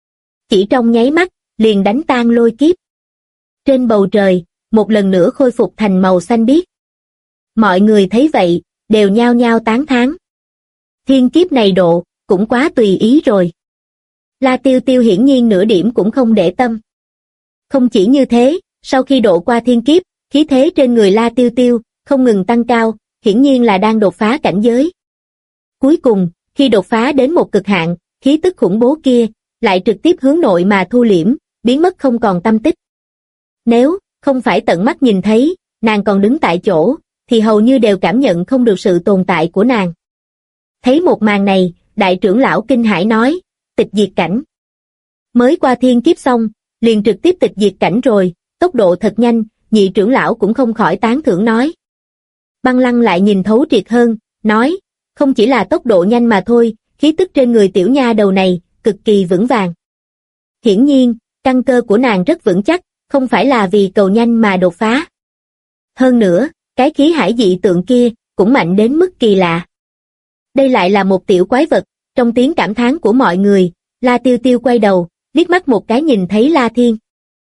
Chỉ trong nháy mắt, liền đánh tan lôi kiếp. Trên bầu trời, một lần nữa khôi phục thành màu xanh biếc. Mọi người thấy vậy, đều nhao nhao tán thán. Thiên kiếp này độ, cũng quá tùy ý rồi. La Tiêu Tiêu hiển nhiên nửa điểm cũng không để tâm. Không chỉ như thế, sau khi độ qua thiên kiếp, khí thế trên người La Tiêu Tiêu, không ngừng tăng cao, hiển nhiên là đang đột phá cảnh giới. Cuối cùng, khi đột phá đến một cực hạn, khí tức khủng bố kia, lại trực tiếp hướng nội mà thu liễm, biến mất không còn tâm tích. Nếu không phải tận mắt nhìn thấy, nàng còn đứng tại chỗ, thì hầu như đều cảm nhận không được sự tồn tại của nàng. Thấy một màn này, đại trưởng lão kinh hãi nói, tịch diệt cảnh. Mới qua thiên kiếp xong, liền trực tiếp tịch diệt cảnh rồi, tốc độ thật nhanh, nhị trưởng lão cũng không khỏi tán thưởng nói. Băng Lăng lại nhìn thấu triệt hơn, nói, không chỉ là tốc độ nhanh mà thôi, khí tức trên người tiểu nha đầu này, cực kỳ vững vàng. Hiển nhiên, căn cơ của nàng rất vững chắc, không phải là vì cầu nhanh mà đột phá. Hơn nữa, cái khí hải dị tượng kia, cũng mạnh đến mức kỳ lạ. Đây lại là một tiểu quái vật, trong tiếng cảm thán của mọi người, La Tiêu Tiêu quay đầu, liếc mắt một cái nhìn thấy La Thiên.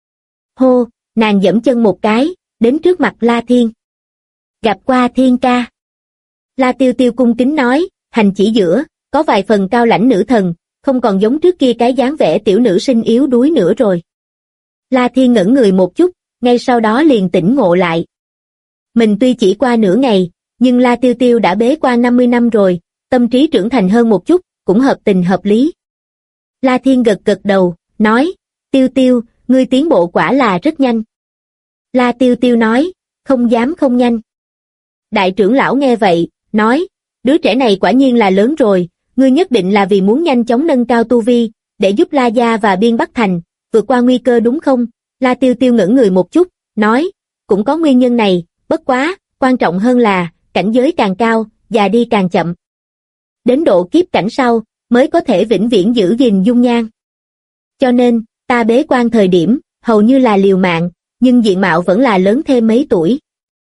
Hô, nàng giẫm chân một cái, đến trước mặt La Thiên. Gặp qua Thiên ca. La Tiêu Tiêu cung kính nói, hành chỉ giữa, có vài phần cao lãnh nữ thần, không còn giống trước kia cái dáng vẻ tiểu nữ sinh yếu đuối nữa rồi. La Thiên ngẩn người một chút, ngay sau đó liền tỉnh ngộ lại. Mình tuy chỉ qua nửa ngày, nhưng La Tiêu Tiêu đã bế quan 50 năm rồi, tâm trí trưởng thành hơn một chút, cũng hợp tình hợp lý. La Thiên gật gật đầu, nói, Tiêu Tiêu, ngươi tiến bộ quả là rất nhanh. La Tiêu Tiêu nói, không dám không nhanh. Đại trưởng lão nghe vậy, nói, đứa trẻ này quả nhiên là lớn rồi, ngươi nhất định là vì muốn nhanh chóng nâng cao tu vi, để giúp La Gia và Biên Bắc Thành, vượt qua nguy cơ đúng không? La Tiêu Tiêu ngẩn người một chút, nói, cũng có nguyên nhân này, bất quá, quan trọng hơn là, cảnh giới càng cao, già đi càng chậm. Đến độ kiếp cảnh sau, mới có thể vĩnh viễn giữ gìn dung nhan. Cho nên, ta bế quan thời điểm, hầu như là liều mạng, nhưng diện mạo vẫn là lớn thêm mấy tuổi.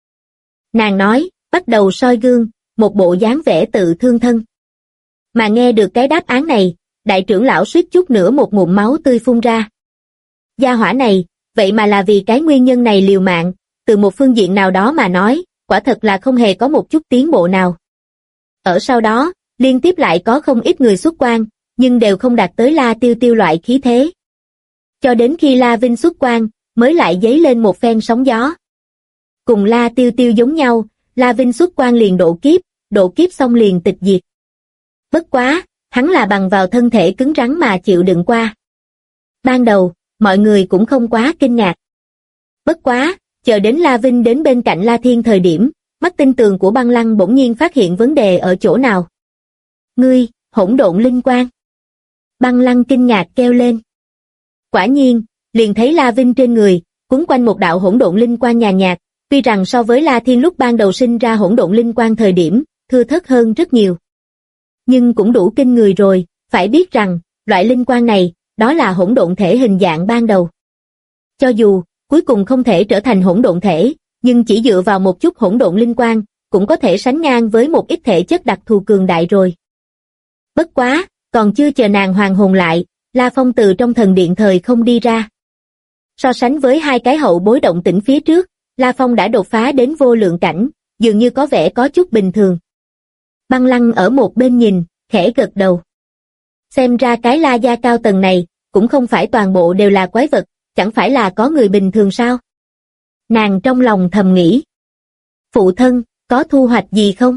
Nàng nói, bắt đầu soi gương, một bộ dáng vẻ tự thương thân. Mà nghe được cái đáp án này, đại trưởng lão suýt chút nữa một ngụm máu tươi phun ra. Gia hỏa này, vậy mà là vì cái nguyên nhân này liều mạng, từ một phương diện nào đó mà nói, quả thật là không hề có một chút tiến bộ nào. Ở sau đó, liên tiếp lại có không ít người xuất quan, nhưng đều không đạt tới La Tiêu Tiêu loại khí thế. Cho đến khi La Vinh xuất quan, mới lại dấy lên một phen sóng gió. Cùng La Tiêu Tiêu giống nhau, La Vinh xuất quan liền độ kiếp xong liền tịch diệt. Bất quá, hắn là bằng vào thân thể cứng rắn mà chịu đựng qua. Ban đầu, mọi người cũng không quá kinh ngạc. Bất quá, chờ đến La Vinh đến bên cạnh La Thiên thời điểm, mắt tinh tường của Băng Lăng bỗng nhiên phát hiện vấn đề ở chỗ nào. Ngươi, hỗn độn linh quang. Băng Lăng kinh ngạc kêu lên. Quả nhiên, liền thấy La Vinh trên người, quấn quanh một đạo hỗn độn linh quang nhàn nhạt, tuy rằng so với La Thiên lúc ban đầu sinh ra hỗn độn linh quang thời điểm, thưa thớt hơn rất nhiều. Nhưng cũng đủ kinh người rồi, phải biết rằng, loại linh quang này, đó là hỗn độn thể hình dạng ban đầu. Cho dù, cuối cùng không thể trở thành hỗn độn thể, nhưng chỉ dựa vào một chút hỗn độn linh quang, cũng có thể sánh ngang với một ít thể chất đặc thù cường đại rồi. Bất quá, còn chưa chờ nàng hoàn hồn lại, La Phong từ trong thần điện thời không đi ra. So sánh với hai cái hậu bối động tĩnh phía trước, La Phong đã đột phá đến vô lượng cảnh, dường như có vẻ có chút bình thường. Băng Lăng ở một bên nhìn, khẽ gật đầu. Xem ra cái La gia cao tầng này, cũng không phải toàn bộ đều là quái vật, chẳng phải là có người bình thường sao? Nàng trong lòng thầm nghĩ. Phụ thân, có thu hoạch gì không?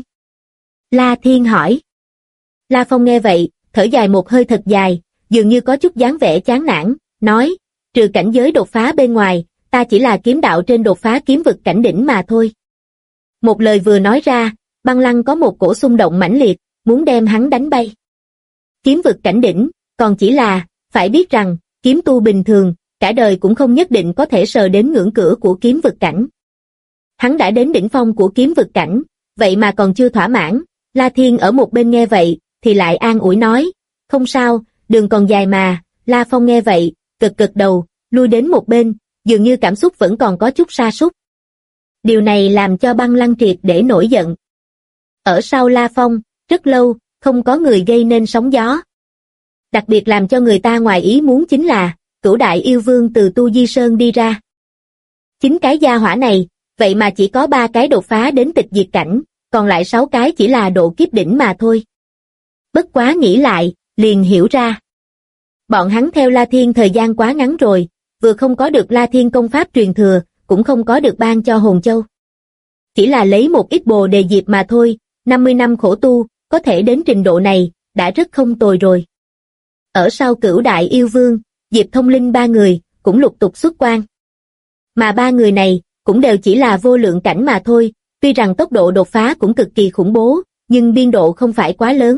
La Thiên hỏi. La Phong nghe vậy, thở dài một hơi thật dài, dường như có chút dáng vẻ chán nản, nói, trừ cảnh giới đột phá bên ngoài, ta chỉ là kiếm đạo trên đột phá kiếm vực cảnh đỉnh mà thôi. Một lời vừa nói ra, Băng Lăng có một cổ xung động mãnh liệt, muốn đem hắn đánh bay. Kiếm vực cảnh đỉnh, còn chỉ là, phải biết rằng, kiếm tu bình thường, cả đời cũng không nhất định có thể sờ đến ngưỡng cửa của kiếm vực cảnh. Hắn đã đến đỉnh phong của kiếm vực cảnh, vậy mà còn chưa thỏa mãn. La Thiên ở một bên nghe vậy, thì lại an ủi nói, không sao, đường còn dài mà. La Phong nghe vậy, gật đầu, lui đến một bên, dường như cảm xúc vẫn còn có chút sa sút. Điều này làm cho Băng Lăng triệt để nổi giận. Ở sau La Phong, rất lâu, không có người gây nên sóng gió. Đặc biệt làm cho người ta ngoài ý muốn chính là, Cửu Đại Yêu Vương từ Tu Di Sơn đi ra. Chính cái gia hỏa này, vậy mà chỉ có 3 cái đột phá đến tịch diệt cảnh, còn lại 6 cái chỉ là độ kiếp đỉnh mà thôi. Bất quá nghĩ lại, liền hiểu ra. Bọn hắn theo La Thiên thời gian quá ngắn rồi, vừa không có được La Thiên công pháp truyền thừa, cũng không có được ban cho hồn châu. Chỉ là lấy một ít bồ đề diệp mà thôi, 50 năm khổ tu, có thể đến trình độ này, đã rất không tồi rồi. Ở sau Cửu Đại Yêu Vương, Diệp Thông Linh 3 người, cũng lục tục xuất quan. Mà 3 người này, cũng đều chỉ là vô lượng cảnh mà thôi, tuy rằng tốc độ đột phá cũng cực kỳ khủng bố, nhưng biên độ không phải quá lớn.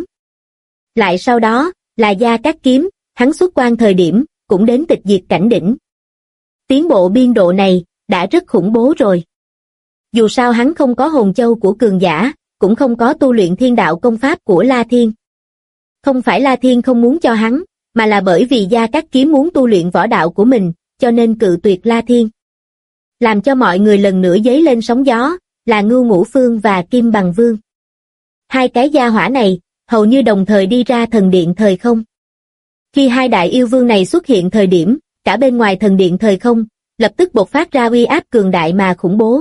Lại sau đó, là Gia Cát Kiếm, hắn xuất quan thời điểm, cũng đến tịch diệt cảnh đỉnh. Tiến bộ biên độ này, đã rất khủng bố rồi. Dù sao hắn không có hồn châu của cường giả, cũng không có tu luyện thiên đạo công pháp của La Thiên. Không phải La Thiên không muốn cho hắn, mà là bởi vì Gia Cát Kiếm muốn tu luyện võ đạo của mình, cho nên cự tuyệt La Thiên. Làm cho mọi người lần nữa dấy lên sóng gió, là Ngưu Ngũ Phương và Kim Bằng Vương. Hai cái gia hỏa này, hầu như đồng thời đi ra thần điện thời không. Khi hai đại yêu vương này xuất hiện thời điểm, cả bên ngoài thần điện thời không, lập tức bộc phát ra uy áp cường đại mà khủng bố.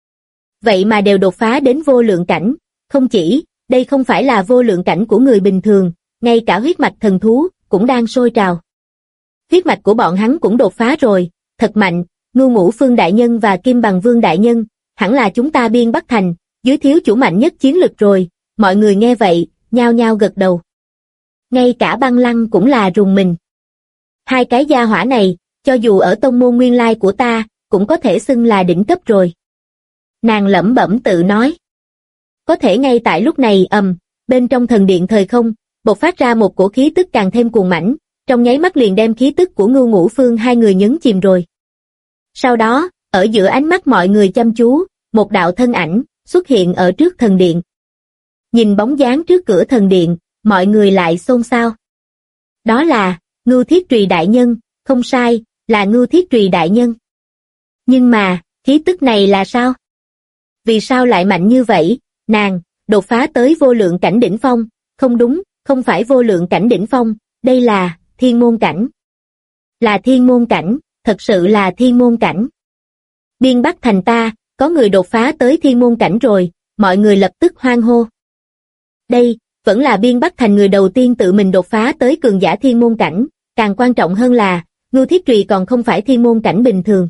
Vậy mà đều đột phá đến vô lượng cảnh, không chỉ, đây không phải là vô lượng cảnh của người bình thường, ngay cả huyết mạch thần thú, cũng đang sôi trào. Huyết mạch của bọn hắn cũng đột phá rồi, thật mạnh, Ngưu Ngũ Phương đại nhân và Kim Bằng Vương đại nhân, hẳn là chúng ta Biên Bắc Thành, dưới thiếu chủ mạnh nhất chiến lực rồi, mọi người nghe vậy, nhao nhao gật đầu. Ngay cả Băng Lăng cũng là rùng mình. Hai cái gia hỏa này, cho dù ở tông môn nguyên lai của ta, cũng có thể xưng là đỉnh cấp rồi. Nàng lẩm bẩm tự nói. Có thể ngay tại lúc này bên trong thần điện thời không, bộc phát ra một cổ khí tức càng thêm cuồng mãnh, trong nháy mắt liền đem khí tức của Ngưu Ngũ Phương hai người nhấn chìm rồi. Sau đó, ở giữa ánh mắt mọi người chăm chú, một đạo thân ảnh xuất hiện ở trước thần điện. Nhìn bóng dáng trước cửa thần điện, mọi người lại xôn xao. Đó là Ngưu Thiết Trùy đại nhân, không sai, là Ngưu Thiết Trùy đại nhân. Nhưng mà, khí tức này là sao? Vì sao lại mạnh như vậy? Nàng đột phá tới vô lượng cảnh đỉnh phong, không đúng, không phải vô lượng cảnh đỉnh phong, đây là thiên môn cảnh. Là thiên môn cảnh, thật sự là thiên môn cảnh. Biên Bắc Thành ta, có người đột phá tới thiên môn cảnh rồi, mọi người lập tức hoan hô. vẫn là Biên Bắc Thành người đầu tiên tự mình đột phá tới cường giả thiên môn cảnh, càng quan trọng hơn là, Ngưu Thiết Trùy còn không phải thiên môn cảnh bình thường.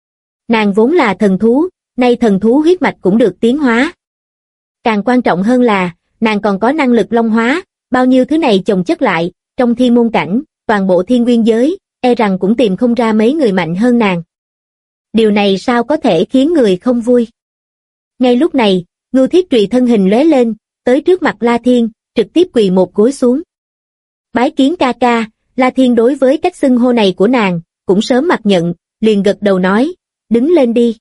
Nàng vốn là thần thú, nay thần thú huyết mạch cũng được tiến hóa. Càng quan trọng hơn là, nàng còn có năng lực long hóa, bao nhiêu thứ này chồng chất lại, trong thiên môn cảnh, toàn bộ thiên nguyên giới, e rằng cũng tìm không ra mấy người mạnh hơn nàng. Điều này sao có thể khiến người không vui. Ngay lúc này, Ngưu Thiết Trùy thân hình lóe lên, tới trước mặt La Thiên, trực tiếp quỳ một gối xuống. Bái kiến ca ca. La Thiên đối với cách xưng hô này của nàng, cũng sớm mặc nhận, liền gật đầu nói, đứng lên đi.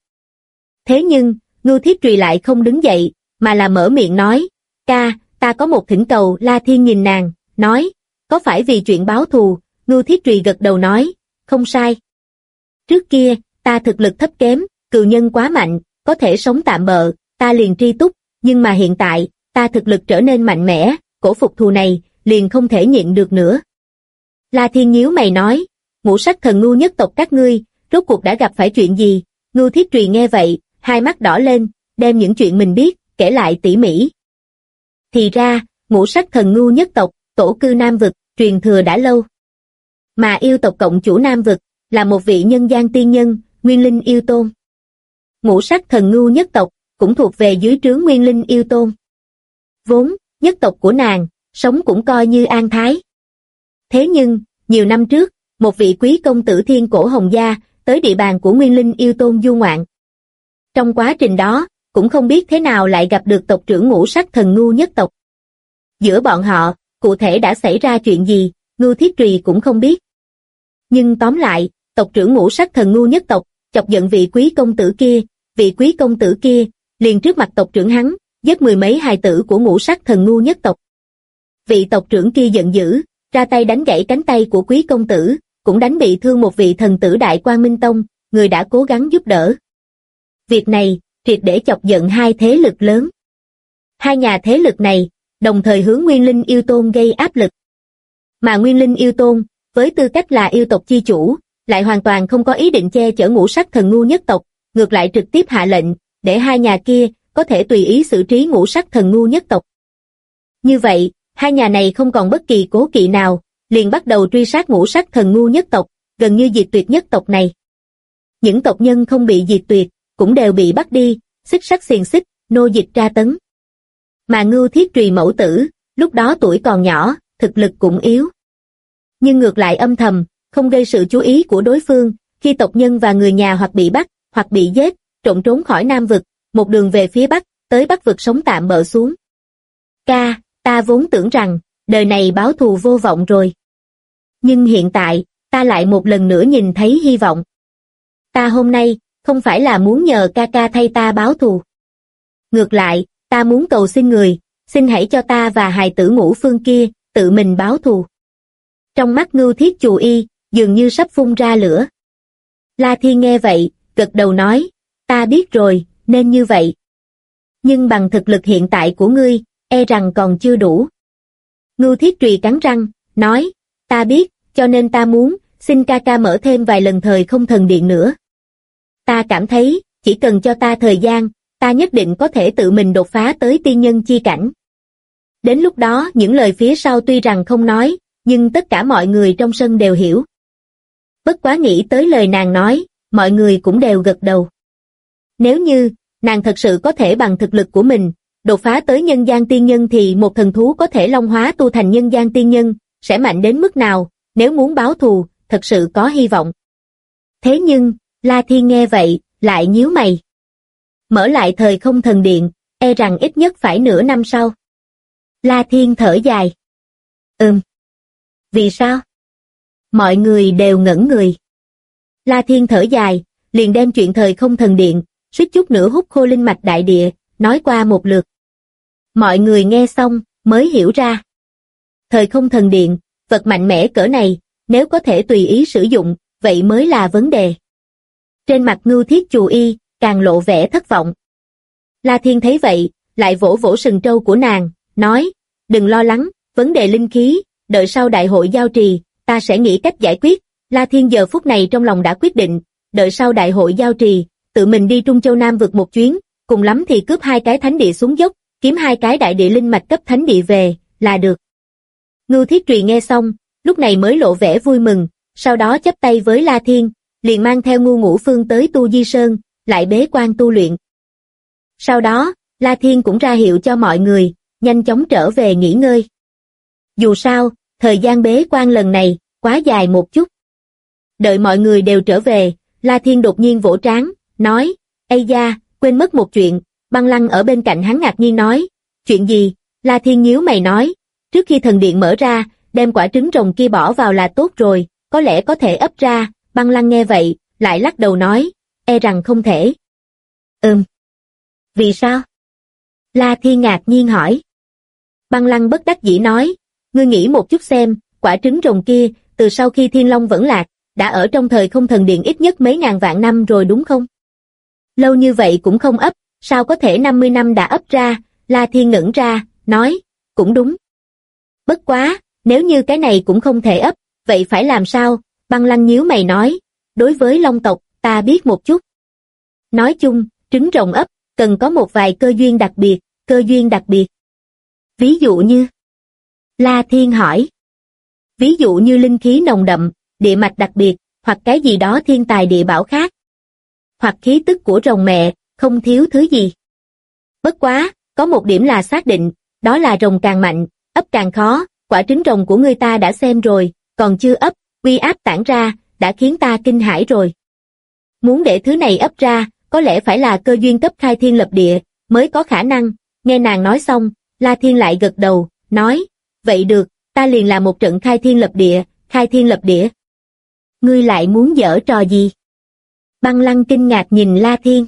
Thế nhưng, Ngưu Thiết Trùy lại không đứng dậy, mà là mở miệng nói, ca, ta có một thỉnh cầu. La Thiên nhìn nàng, nói, có phải vì chuyện báo thù? Ngưu Thiết Trùy gật đầu nói, không sai. Trước kia, ta thực lực thấp kém, cừu nhân quá mạnh, có thể sống tạm bợ, ta liền tri túc, nhưng mà hiện tại, ta thực lực trở nên mạnh mẽ, cổ phục thù này, liền không thể nhịn được nữa. La Thiên nhíu mày nói, Ngũ Sắc Thần Ngưu nhất tộc các ngươi, rốt cuộc đã gặp phải chuyện gì? Ngưu Thiết Trùy nghe vậy, hai mắt đỏ lên, đem những chuyện mình biết, kể lại tỉ mỉ. Thì ra, Ngũ Sắc Thần Ngưu nhất tộc, tổ cư Nam Vực, truyền thừa đã lâu. Mà yêu tộc cộng chủ Nam Vực, là một vị nhân gian tiên nhân, Nguyên Linh Yêu Tôn. Ngũ Sắc Thần Ngưu nhất tộc, cũng thuộc về dưới trướng Nguyên Linh Yêu Tôn. Vốn, nhất tộc của nàng, sống cũng coi như an thái. Thế nhưng, nhiều năm trước, một vị quý công tử Thiên Cổ Hồng Gia, tới địa bàn của Nguyên Linh Yêu Tôn du ngoạn. Trong quá trình đó, cũng không biết thế nào lại gặp được tộc trưởng Ngũ Sắc Thần Ngưu nhất tộc. Giữa bọn họ, cụ thể đã xảy ra chuyện gì, Ngưu Thiết Trùy cũng không biết. Nhưng tóm lại, tộc trưởng Ngũ Sắc Thần Ngưu nhất tộc, chọc giận vị quý công tử kia, vị quý công tử kia, liền trước mặt tộc trưởng hắn, giết mười mấy hài tử của Ngũ Sắc Thần Ngưu nhất tộc. Vị tộc trưởng kia giận dữ, ra tay đánh gãy cánh tay của quý công tử, cũng đánh bị thương một vị thần tử Đại Quang Minh Tông, người đã cố gắng giúp đỡ. Việc này, triệt để chọc giận hai thế lực lớn. Hai nhà thế lực này, đồng thời hướng Nguyên Linh Yêu Tôn gây áp lực. Mà Nguyên Linh Yêu Tôn, với tư cách là yêu tộc chi chủ, lại hoàn toàn không có ý định che chở Ngũ Sắc Thần Ngưu nhất tộc, ngược lại trực tiếp hạ lệnh, để hai nhà kia, có thể tùy ý xử trí Ngũ Sắc Thần Ngưu nhất tộc. Như vậy, hai nhà này không còn bất kỳ cố kỵ nào, liền bắt đầu truy sát Ngũ Sắc Thần Ngưu nhất tộc, gần như diệt tuyệt nhất tộc này. Những tộc nhân không bị diệt tuyệt, cũng đều bị bắt đi, xích sắt xiềng xích, nô dịch tra tấn. Mà Ngưu Thiết Trùy mẫu tử, lúc đó tuổi còn nhỏ, thực lực cũng yếu. Nhưng ngược lại âm thầm, không gây sự chú ý của đối phương, khi tộc nhân và người nhà hoặc bị bắt, hoặc bị giết, trộn trốn khỏi Nam Vực, một đường về phía Bắc, tới Bắc Vực sống tạm bợ xuống. Ca, ta vốn tưởng rằng, đời này báo thù vô vọng rồi. Nhưng hiện tại, ta lại một lần nữa nhìn thấy hy vọng. Ta hôm nay, không phải là muốn nhờ ca ca thay ta báo thù. Ngược lại, ta muốn cầu xin người, xin hãy cho ta và hài tử Ngũ Phương kia, tự mình báo thù. Trong mắt Ngưu Thiết Chù Y, dường như sắp phun ra lửa. La Thiên nghe vậy, gật đầu nói, ta biết rồi, nên như vậy. Nhưng bằng thực lực hiện tại của ngươi, e rằng còn chưa đủ. Ngưu Thiết Trùy cắn răng, nói, ta biết, cho nên ta muốn, xin ca ca mở thêm vài lần thời không thần điện nữa. Ta cảm thấy, chỉ cần cho ta thời gian, ta nhất định có thể tự mình đột phá tới tiên nhân chi cảnh. Đến lúc đó những lời phía sau tuy rằng không nói, nhưng tất cả mọi người trong sân đều hiểu. Bất quá nghĩ tới lời nàng nói, mọi người cũng đều gật đầu. Nếu như, nàng thật sự có thể bằng thực lực của mình, đột phá tới nhân gian tiên nhân thì một thần thú có thể long hóa tu thành nhân gian tiên nhân, sẽ mạnh đến mức nào, nếu muốn báo thù, thật sự có hy vọng. Thế nhưng, La Thiên nghe vậy, lại nhíu mày. Mở lại thời không thần điện, e rằng ít nhất phải nửa năm sau. La Thiên thở dài. Vì sao? Mọi người đều ngẩn người. La Thiên thở dài, liền đem chuyện thời không thần điện, suýt chút nữa hút khô linh mạch đại địa, nói qua một lượt. Mọi người nghe xong, mới hiểu ra. Thời không thần điện, vật mạnh mẽ cỡ này, nếu có thể tùy ý sử dụng, vậy mới là vấn đề. Trên mặt Ngưu Thiết Chù Y, càng lộ vẻ thất vọng. La Thiên thấy vậy, lại vỗ vỗ sừng trâu của nàng, nói, đừng lo lắng, vấn đề linh khí, đợi sau đại hội giao trì, ta sẽ nghĩ cách giải quyết. La Thiên giờ phút này trong lòng đã quyết định, đợi sau đại hội giao trì, tự mình đi Trung Châu Nam Vực một chuyến, cùng lắm thì cướp 2 cái thánh địa xuống dốc, kiếm 2 cái đại địa linh mạch cấp thánh địa về, là được. Ngưu Thiết Trùy nghe xong, lúc này mới lộ vẻ vui mừng, sau đó chắp tay với La Thiên, liền mang theo Ngu Ngũ Phương tới Tu Di Sơn, lại bế quan tu luyện. Sau đó, La Thiên cũng ra hiệu cho mọi người, nhanh chóng trở về nghỉ ngơi. Dù sao, thời gian bế quan lần này, quá dài một chút. Đợi mọi người đều trở về, La Thiên đột nhiên vỗ trán, nói, ây da, quên mất một chuyện. Băng Lăng ở bên cạnh hắn ngạc nhiên nói, chuyện gì? La Thiên nhíu mày nói, trước khi thần điện mở ra, đem quả trứng rồng kia bỏ vào là tốt rồi, có lẽ có thể ấp ra. Băng Lăng nghe vậy, lại lắc đầu nói, e rằng không thể. Vì sao? La Thiên ngạc nhiên hỏi. Băng Lăng bất đắc dĩ nói, ngươi nghĩ một chút xem, quả trứng rồng kia, từ sau khi Thiên Long vẫn lạc, đã ở trong thời không thần điện ít nhất mấy ngàn vạn năm rồi đúng không? Lâu như vậy cũng không ấp, sao có thể 50 năm đã ấp ra? La Thiên ngẩn ra, nói, cũng đúng. Bất quá, nếu như cái này cũng không thể ấp, vậy phải làm sao? Băng Lăng nhíu mày nói, đối với Long tộc, ta biết một chút. Nói chung, trứng rồng ấp, cần có một vài cơ duyên đặc biệt. Ví dụ như? La Thiên hỏi. Ví dụ như linh khí nồng đậm, địa mạch đặc biệt, hoặc cái gì đó thiên tài địa bảo khác. Hoặc khí tức của rồng mẹ, không thiếu thứ gì. Bất quá, có một điểm là xác định, đó là rồng càng mạnh, ấp càng khó, quả trứng rồng của người ta đã xem rồi, còn chưa ấp, uy áp tản ra, đã khiến ta kinh hãi rồi. Muốn để thứ này ấp ra, có lẽ phải là cơ duyên cấp khai thiên lập địa, mới có khả năng. Nghe nàng nói xong, La Thiên lại gật đầu, nói, vậy được, ta liền làm một trận khai thiên lập địa. Ngươi lại muốn giở trò gì? Băng Lăng kinh ngạc nhìn La Thiên.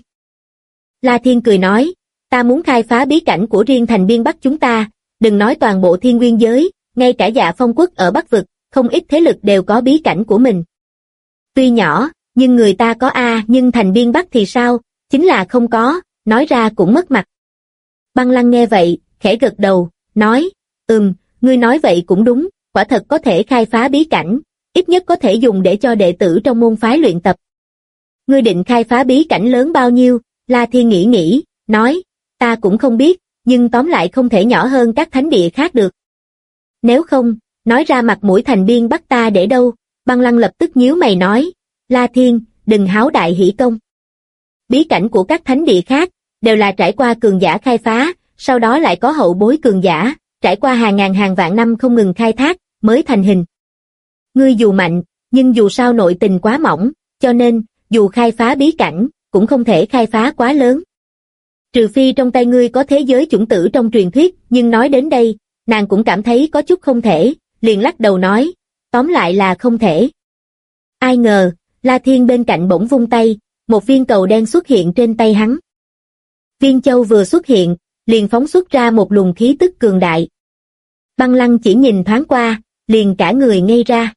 La Thiên cười nói, ta muốn khai phá bí cảnh của riêng thành biên Bắc chúng ta, đừng nói toàn bộ Thiên Nguyên giới, ngay cả Dạ Phong quốc ở Bắc vực, không ít thế lực đều có bí cảnh của mình. Tuy nhỏ, nhưng người ta có nhưng thành biên Bắc thì sao, chính là không có, nói ra cũng mất mặt. Băng Lăng nghe vậy, khẽ gật đầu, nói, ngươi nói vậy cũng đúng, quả thật có thể khai phá bí cảnh, ít nhất có thể dùng để cho đệ tử trong môn phái luyện tập. Ngươi định khai phá bí cảnh lớn bao nhiêu? La Thiên nghĩ, nói, ta cũng không biết, nhưng tóm lại không thể nhỏ hơn các thánh địa khác được. Nếu không, nói ra mặt mũi thành biên Bắc ta để đâu? Băng Lăng lập tức nhíu mày nói, La Thiên, đừng háo đại hỉ công. Bí cảnh của các thánh địa khác, đều là trải qua cường giả khai phá, sau đó lại có hậu bối cường giả, trải qua hàng ngàn hàng vạn năm không ngừng khai thác, mới thành hình. Ngươi dù mạnh, nhưng dù sao nội tình quá mỏng, cho nên, dù khai phá bí cảnh, cũng không thể khai phá quá lớn. Trừ phi trong tay ngươi có thế giới chủng tử trong truyền thuyết, nhưng nói đến đây, nàng cũng cảm thấy có chút không thể, liền lắc đầu nói, tóm lại là không thể. Ai ngờ, La Thiên bên cạnh bỗng vung tay, một viên cầu đen xuất hiện trên tay hắn. Viên châu vừa xuất hiện, liền phóng xuất ra một luồng khí tức cường đại. Băng Lăng chỉ nhìn thoáng qua, liền cả người ngây ra.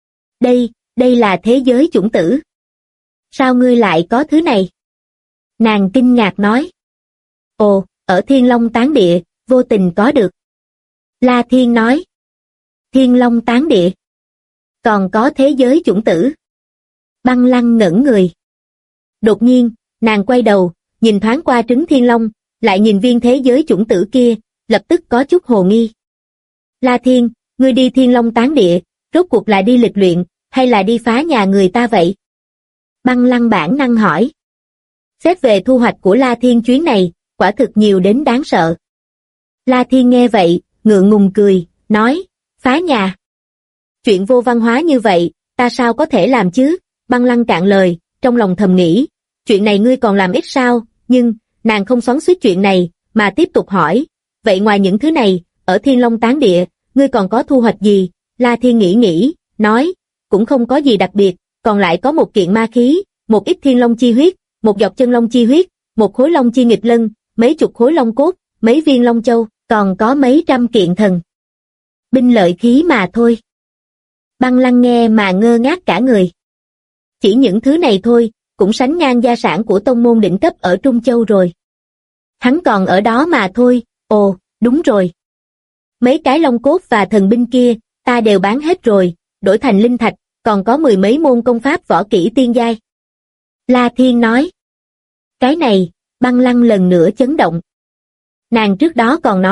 Đây là thế giới chủng tử. Sao ngươi lại có thứ này? Nàng kinh ngạc nói. Ồ, ở Thiên Long Tán Địa, vô tình có được. La Thiên nói. Thiên Long Tán Địa. Còn có thế giới chủng tử. Băng Lăng ngẩn người. Đột nhiên, nàng quay đầu, nhìn thoáng qua trứng Thiên Long, lại nhìn viên thế giới chủng tử kia, lập tức có chút hồ nghi. La Thiên, ngươi đi Thiên Long Tán Địa, rốt cuộc là đi lịch luyện, hay là đi phá nhà người ta vậy? Băng Lăng bản năng hỏi. Xét về thu hoạch của La Thiên chuyến này, quả thực nhiều đến đáng sợ. La Thiên nghe vậy, ngượng ngùng cười, nói, phá nhà. Chuyện vô văn hóa như vậy, ta sao có thể làm chứ? Băng Lăng cạn lời, trong lòng thầm nghĩ, chuyện này ngươi còn làm ít sao, nhưng, nàng không xoắn xuýt chuyện này, mà tiếp tục hỏi, vậy ngoài những thứ này, ở Thiên Long Tán Địa, ngươi còn có thu hoạch gì? La Thiên nghĩ, nói, cũng không có gì đặc biệt, còn lại có một kiện ma khí, một ít thiên long chi huyết, một giọt chân long chi huyết, một khối long chi nghịch lân, mấy chục khối long cốt, mấy viên long châu, còn có mấy trăm kiện thần binh lợi khí mà thôi. Băng Lăng nghe mà ngơ ngác cả người. Chỉ những thứ này thôi, cũng sánh ngang gia sản của tông môn đỉnh cấp ở Trung Châu rồi. Hắn còn ở đó mà thôi, ồ, đúng rồi. Mấy cái long cốt và thần binh kia, ta đều bán hết rồi, đổi thành linh thạch, còn có 10 mấy môn công pháp võ kỹ tiên giai. La Thiên nói. Cái này, Băng Lăng lần nữa chấn động. Nàng trước đó còn nói,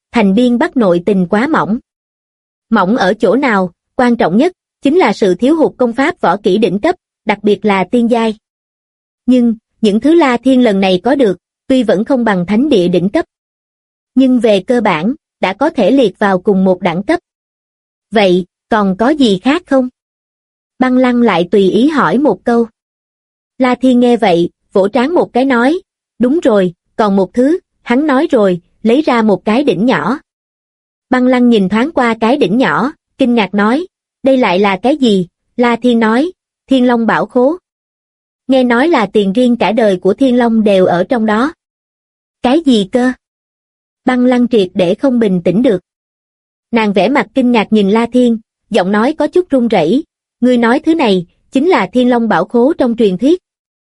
thành biên Bắc nội tình quá mỏng. Mỏng ở chỗ nào, quan trọng nhất, chính là sự thiếu hụt công pháp võ kỹ đỉnh cấp, đặc biệt là tiên giai. Nhưng, những thứ La Thiên lần này có được, tuy vẫn không bằng thánh địa đỉnh cấp. Nhưng về cơ bản, đã có thể liệt vào cùng một đẳng cấp. Vậy, còn có gì khác không? Băng Lăng lại tùy ý hỏi một câu. La Thiên nghe vậy, vỗ trán một cái nói, đúng rồi, còn một thứ, hắn nói rồi, lấy ra một cái đỉnh nhỏ. Băng Lăng nhìn thoáng qua cái đỉnh nhỏ, kinh ngạc nói, đây lại là cái gì? La Thiên nói, Thiên Long Bảo Khố. Nghe nói là tiền riêng cả đời của Thiên Long đều ở trong đó. Cái gì cơ? Băng Lăng triệt để không bình tĩnh được. Nàng vẻ mặt kinh ngạc nhìn La Thiên, giọng nói có chút run rẩy, ngươi nói thứ này, chính là Thiên Long Bảo Khố trong truyền thuyết.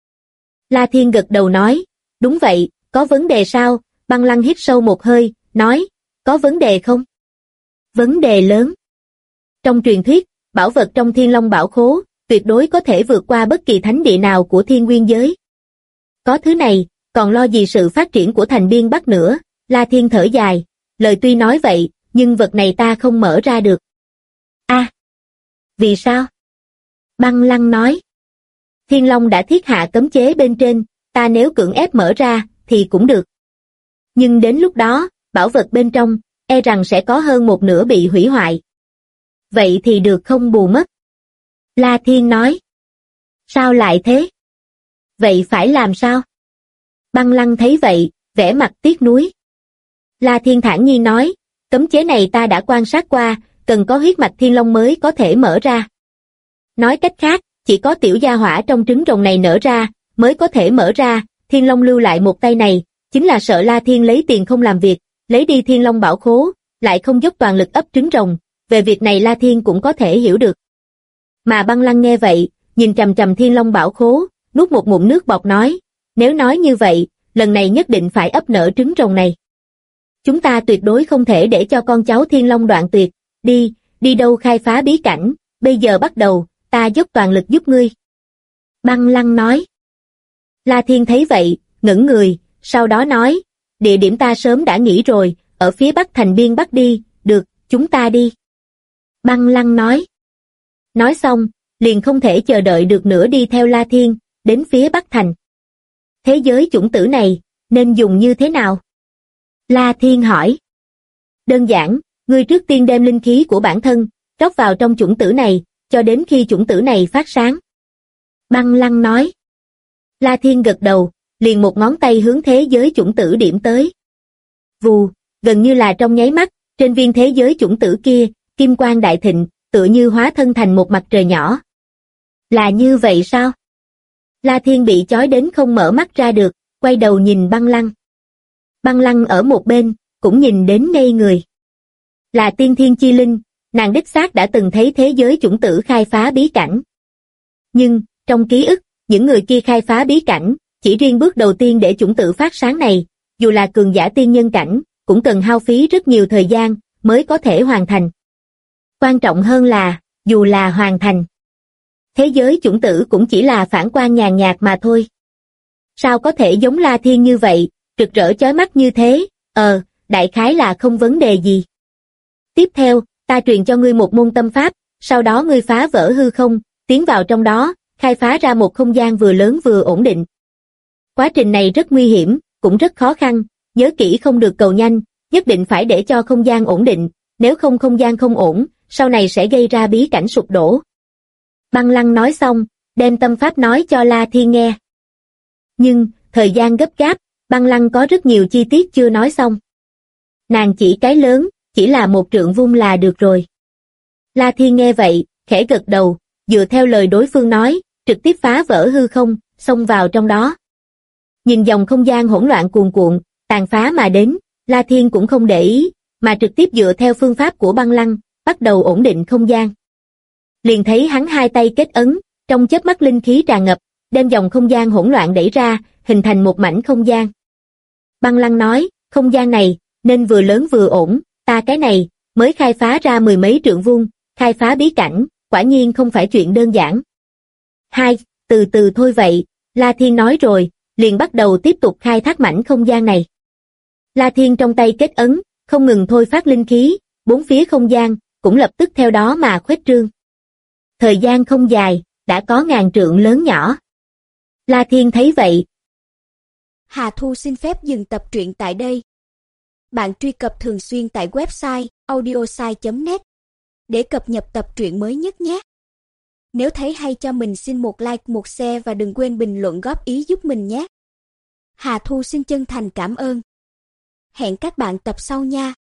La Thiên gật đầu nói, đúng vậy, có vấn đề sao? Băng Lăng hít sâu một hơi, nói, có vấn đề không? Vấn đề lớn. Trong truyền thuyết, bảo vật trong Thiên Long Bảo Khố, tuyệt đối có thể vượt qua bất kỳ thánh địa nào của thiên nguyên giới. Có thứ này, còn lo gì sự phát triển của thành biên Bắc nữa? La Thiên thở dài, lời tuy nói vậy, nhưng vật này ta không mở ra được. A, vì sao? Băng Lăng nói, Thiên Long đã thiết hạ cấm chế bên trên, ta nếu cưỡng ép mở ra, thì cũng được. Nhưng đến lúc đó, bảo vật bên trong, e rằng sẽ có hơn một nửa bị hủy hoại. Vậy thì được không bù mất? La Thiên nói. Sao lại thế? Vậy phải làm sao? Băng Lăng thấy vậy, vẻ mặt tiếc nuối. La Thiên thản nhiên nói, cấm chế này ta đã quan sát qua, cần có huyết mạch Thiên Long mới có thể mở ra. Nói cách khác, chỉ có tiểu gia hỏa trong trứng rồng này nở ra, mới có thể mở ra. Thiên Long lưu lại một tay này, chính là sợ La Thiên lấy tiền không làm việc, lấy đi Thiên Long Bảo Khố, lại không dốc toàn lực ấp trứng rồng. Về việc này La Thiên cũng có thể hiểu được. Mà Băng Lăng nghe vậy, nhìn chằm chằm Thiên Long Bảo Khố, nuốt một ngụm nước bọt nói, nếu nói như vậy, lần này nhất định phải ấp nở trứng rồng này. Chúng ta tuyệt đối không thể để cho con cháu Thiên Long đoạn tuyệt, đi đâu khai phá bí cảnh, bây giờ bắt đầu, ta dốc toàn lực giúp ngươi. Băng Lăng nói. La Thiên thấy vậy, ngẩng người, sau đó nói, địa điểm ta sớm đã nghĩ rồi, ở phía bắc thành biên Bắc đi, được, chúng ta đi. Băng Lăng nói. Nói xong, liền không thể chờ đợi được nữa đi theo La Thiên, đến phía bắc thành. Thế giới chủng tử này, nên dùng như thế nào? La Thiên hỏi. Đơn giản, ngươi trước tiên đem linh khí của bản thân, rót vào trong chủng tử này, cho đến khi chủng tử này phát sáng. Băng Lăng nói. La Thiên gật đầu, liền một ngón tay hướng thế giới chủng tử điểm tới. Vù, gần như là trong nháy mắt, trên viên thế giới chủng tử kia, kim quang đại thịnh, tựa như hóa thân thành một mặt trời nhỏ. Là như vậy sao? La Thiên bị chói đến không mở mắt ra được, quay đầu nhìn Băng Lăng. Băng Lăng ở một bên, cũng nhìn đến ngây người. Là tiên thiên chi linh, nàng đích xác đã từng thấy thế giới chủng tử khai phá bí cảnh. Nhưng, trong ký ức, những người kia khai phá bí cảnh, chỉ riêng bước đầu tiên để chủng tử phát sáng này, dù là cường giả tiên nhân cảnh, cũng cần hao phí rất nhiều thời gian, mới có thể hoàn thành. Quan trọng hơn là, dù là hoàn thành, thế giới chủng tử cũng chỉ là phản quang nhàn nhạt mà thôi. Sao có thể giống La Thiên như vậy, rực rỡ chói mắt như thế? Đại khái là không vấn đề gì. Tiếp theo, ta truyền cho ngươi một môn tâm pháp, sau đó ngươi phá vỡ hư không, tiến vào trong đó, khai phá ra một không gian vừa lớn vừa ổn định. Quá trình này rất nguy hiểm, cũng rất khó khăn, nhớ kỹ không được cầu nhanh, nhất định phải để cho không gian ổn định, nếu không không gian không ổn, sau này sẽ gây ra bí cảnh sụp đổ. Băng Lăng nói xong, đem tâm pháp nói cho La Thiên nghe. Nhưng, thời gian gấp gáp, Băng Lăng có rất nhiều chi tiết chưa nói xong. Nàng chỉ cái lớn, chỉ là một trượng vung là được rồi. La Thiên nghe vậy, khẽ gật đầu, dựa theo lời đối phương nói, trực tiếp phá vỡ hư không, xông vào trong đó. Nhìn dòng không gian hỗn loạn cuồn cuộn, tàn phá mà đến, La Thiên cũng không để ý, mà trực tiếp dựa theo phương pháp của Băng Lăng, bắt đầu ổn định không gian. Liền thấy hắn hai tay kết ấn, trong chớp mắt linh khí tràn ngập, đem dòng không gian hỗn loạn đẩy ra, hình thành một mảnh không gian. Băng Lăng nói, không gian này, nên vừa lớn vừa ổn, ta cái này, mới khai phá ra mười mấy trượng vuông, khai phá bí cảnh, quả nhiên không phải chuyện đơn giản. Từ từ thôi vậy, La Thiên nói rồi, liền bắt đầu tiếp tục khai thác mảnh không gian này. La Thiên trong tay kết ấn, không ngừng thôi phát linh khí, bốn phía không gian cũng lập tức theo đó mà khuếch trương. Thời gian không dài, đã có ngàn trượng lớn nhỏ. La Thiên thấy vậy. Hà Thu xin phép dừng tập truyện tại đây. Bạn truy cập thường xuyên tại website audiosai.net để cập nhật tập truyện mới nhất nhé. Nếu thấy hay cho mình xin một like, một share và đừng quên bình luận góp ý giúp mình nhé. Hà Thu xin chân thành cảm ơn. Hẹn các bạn tập sau nha.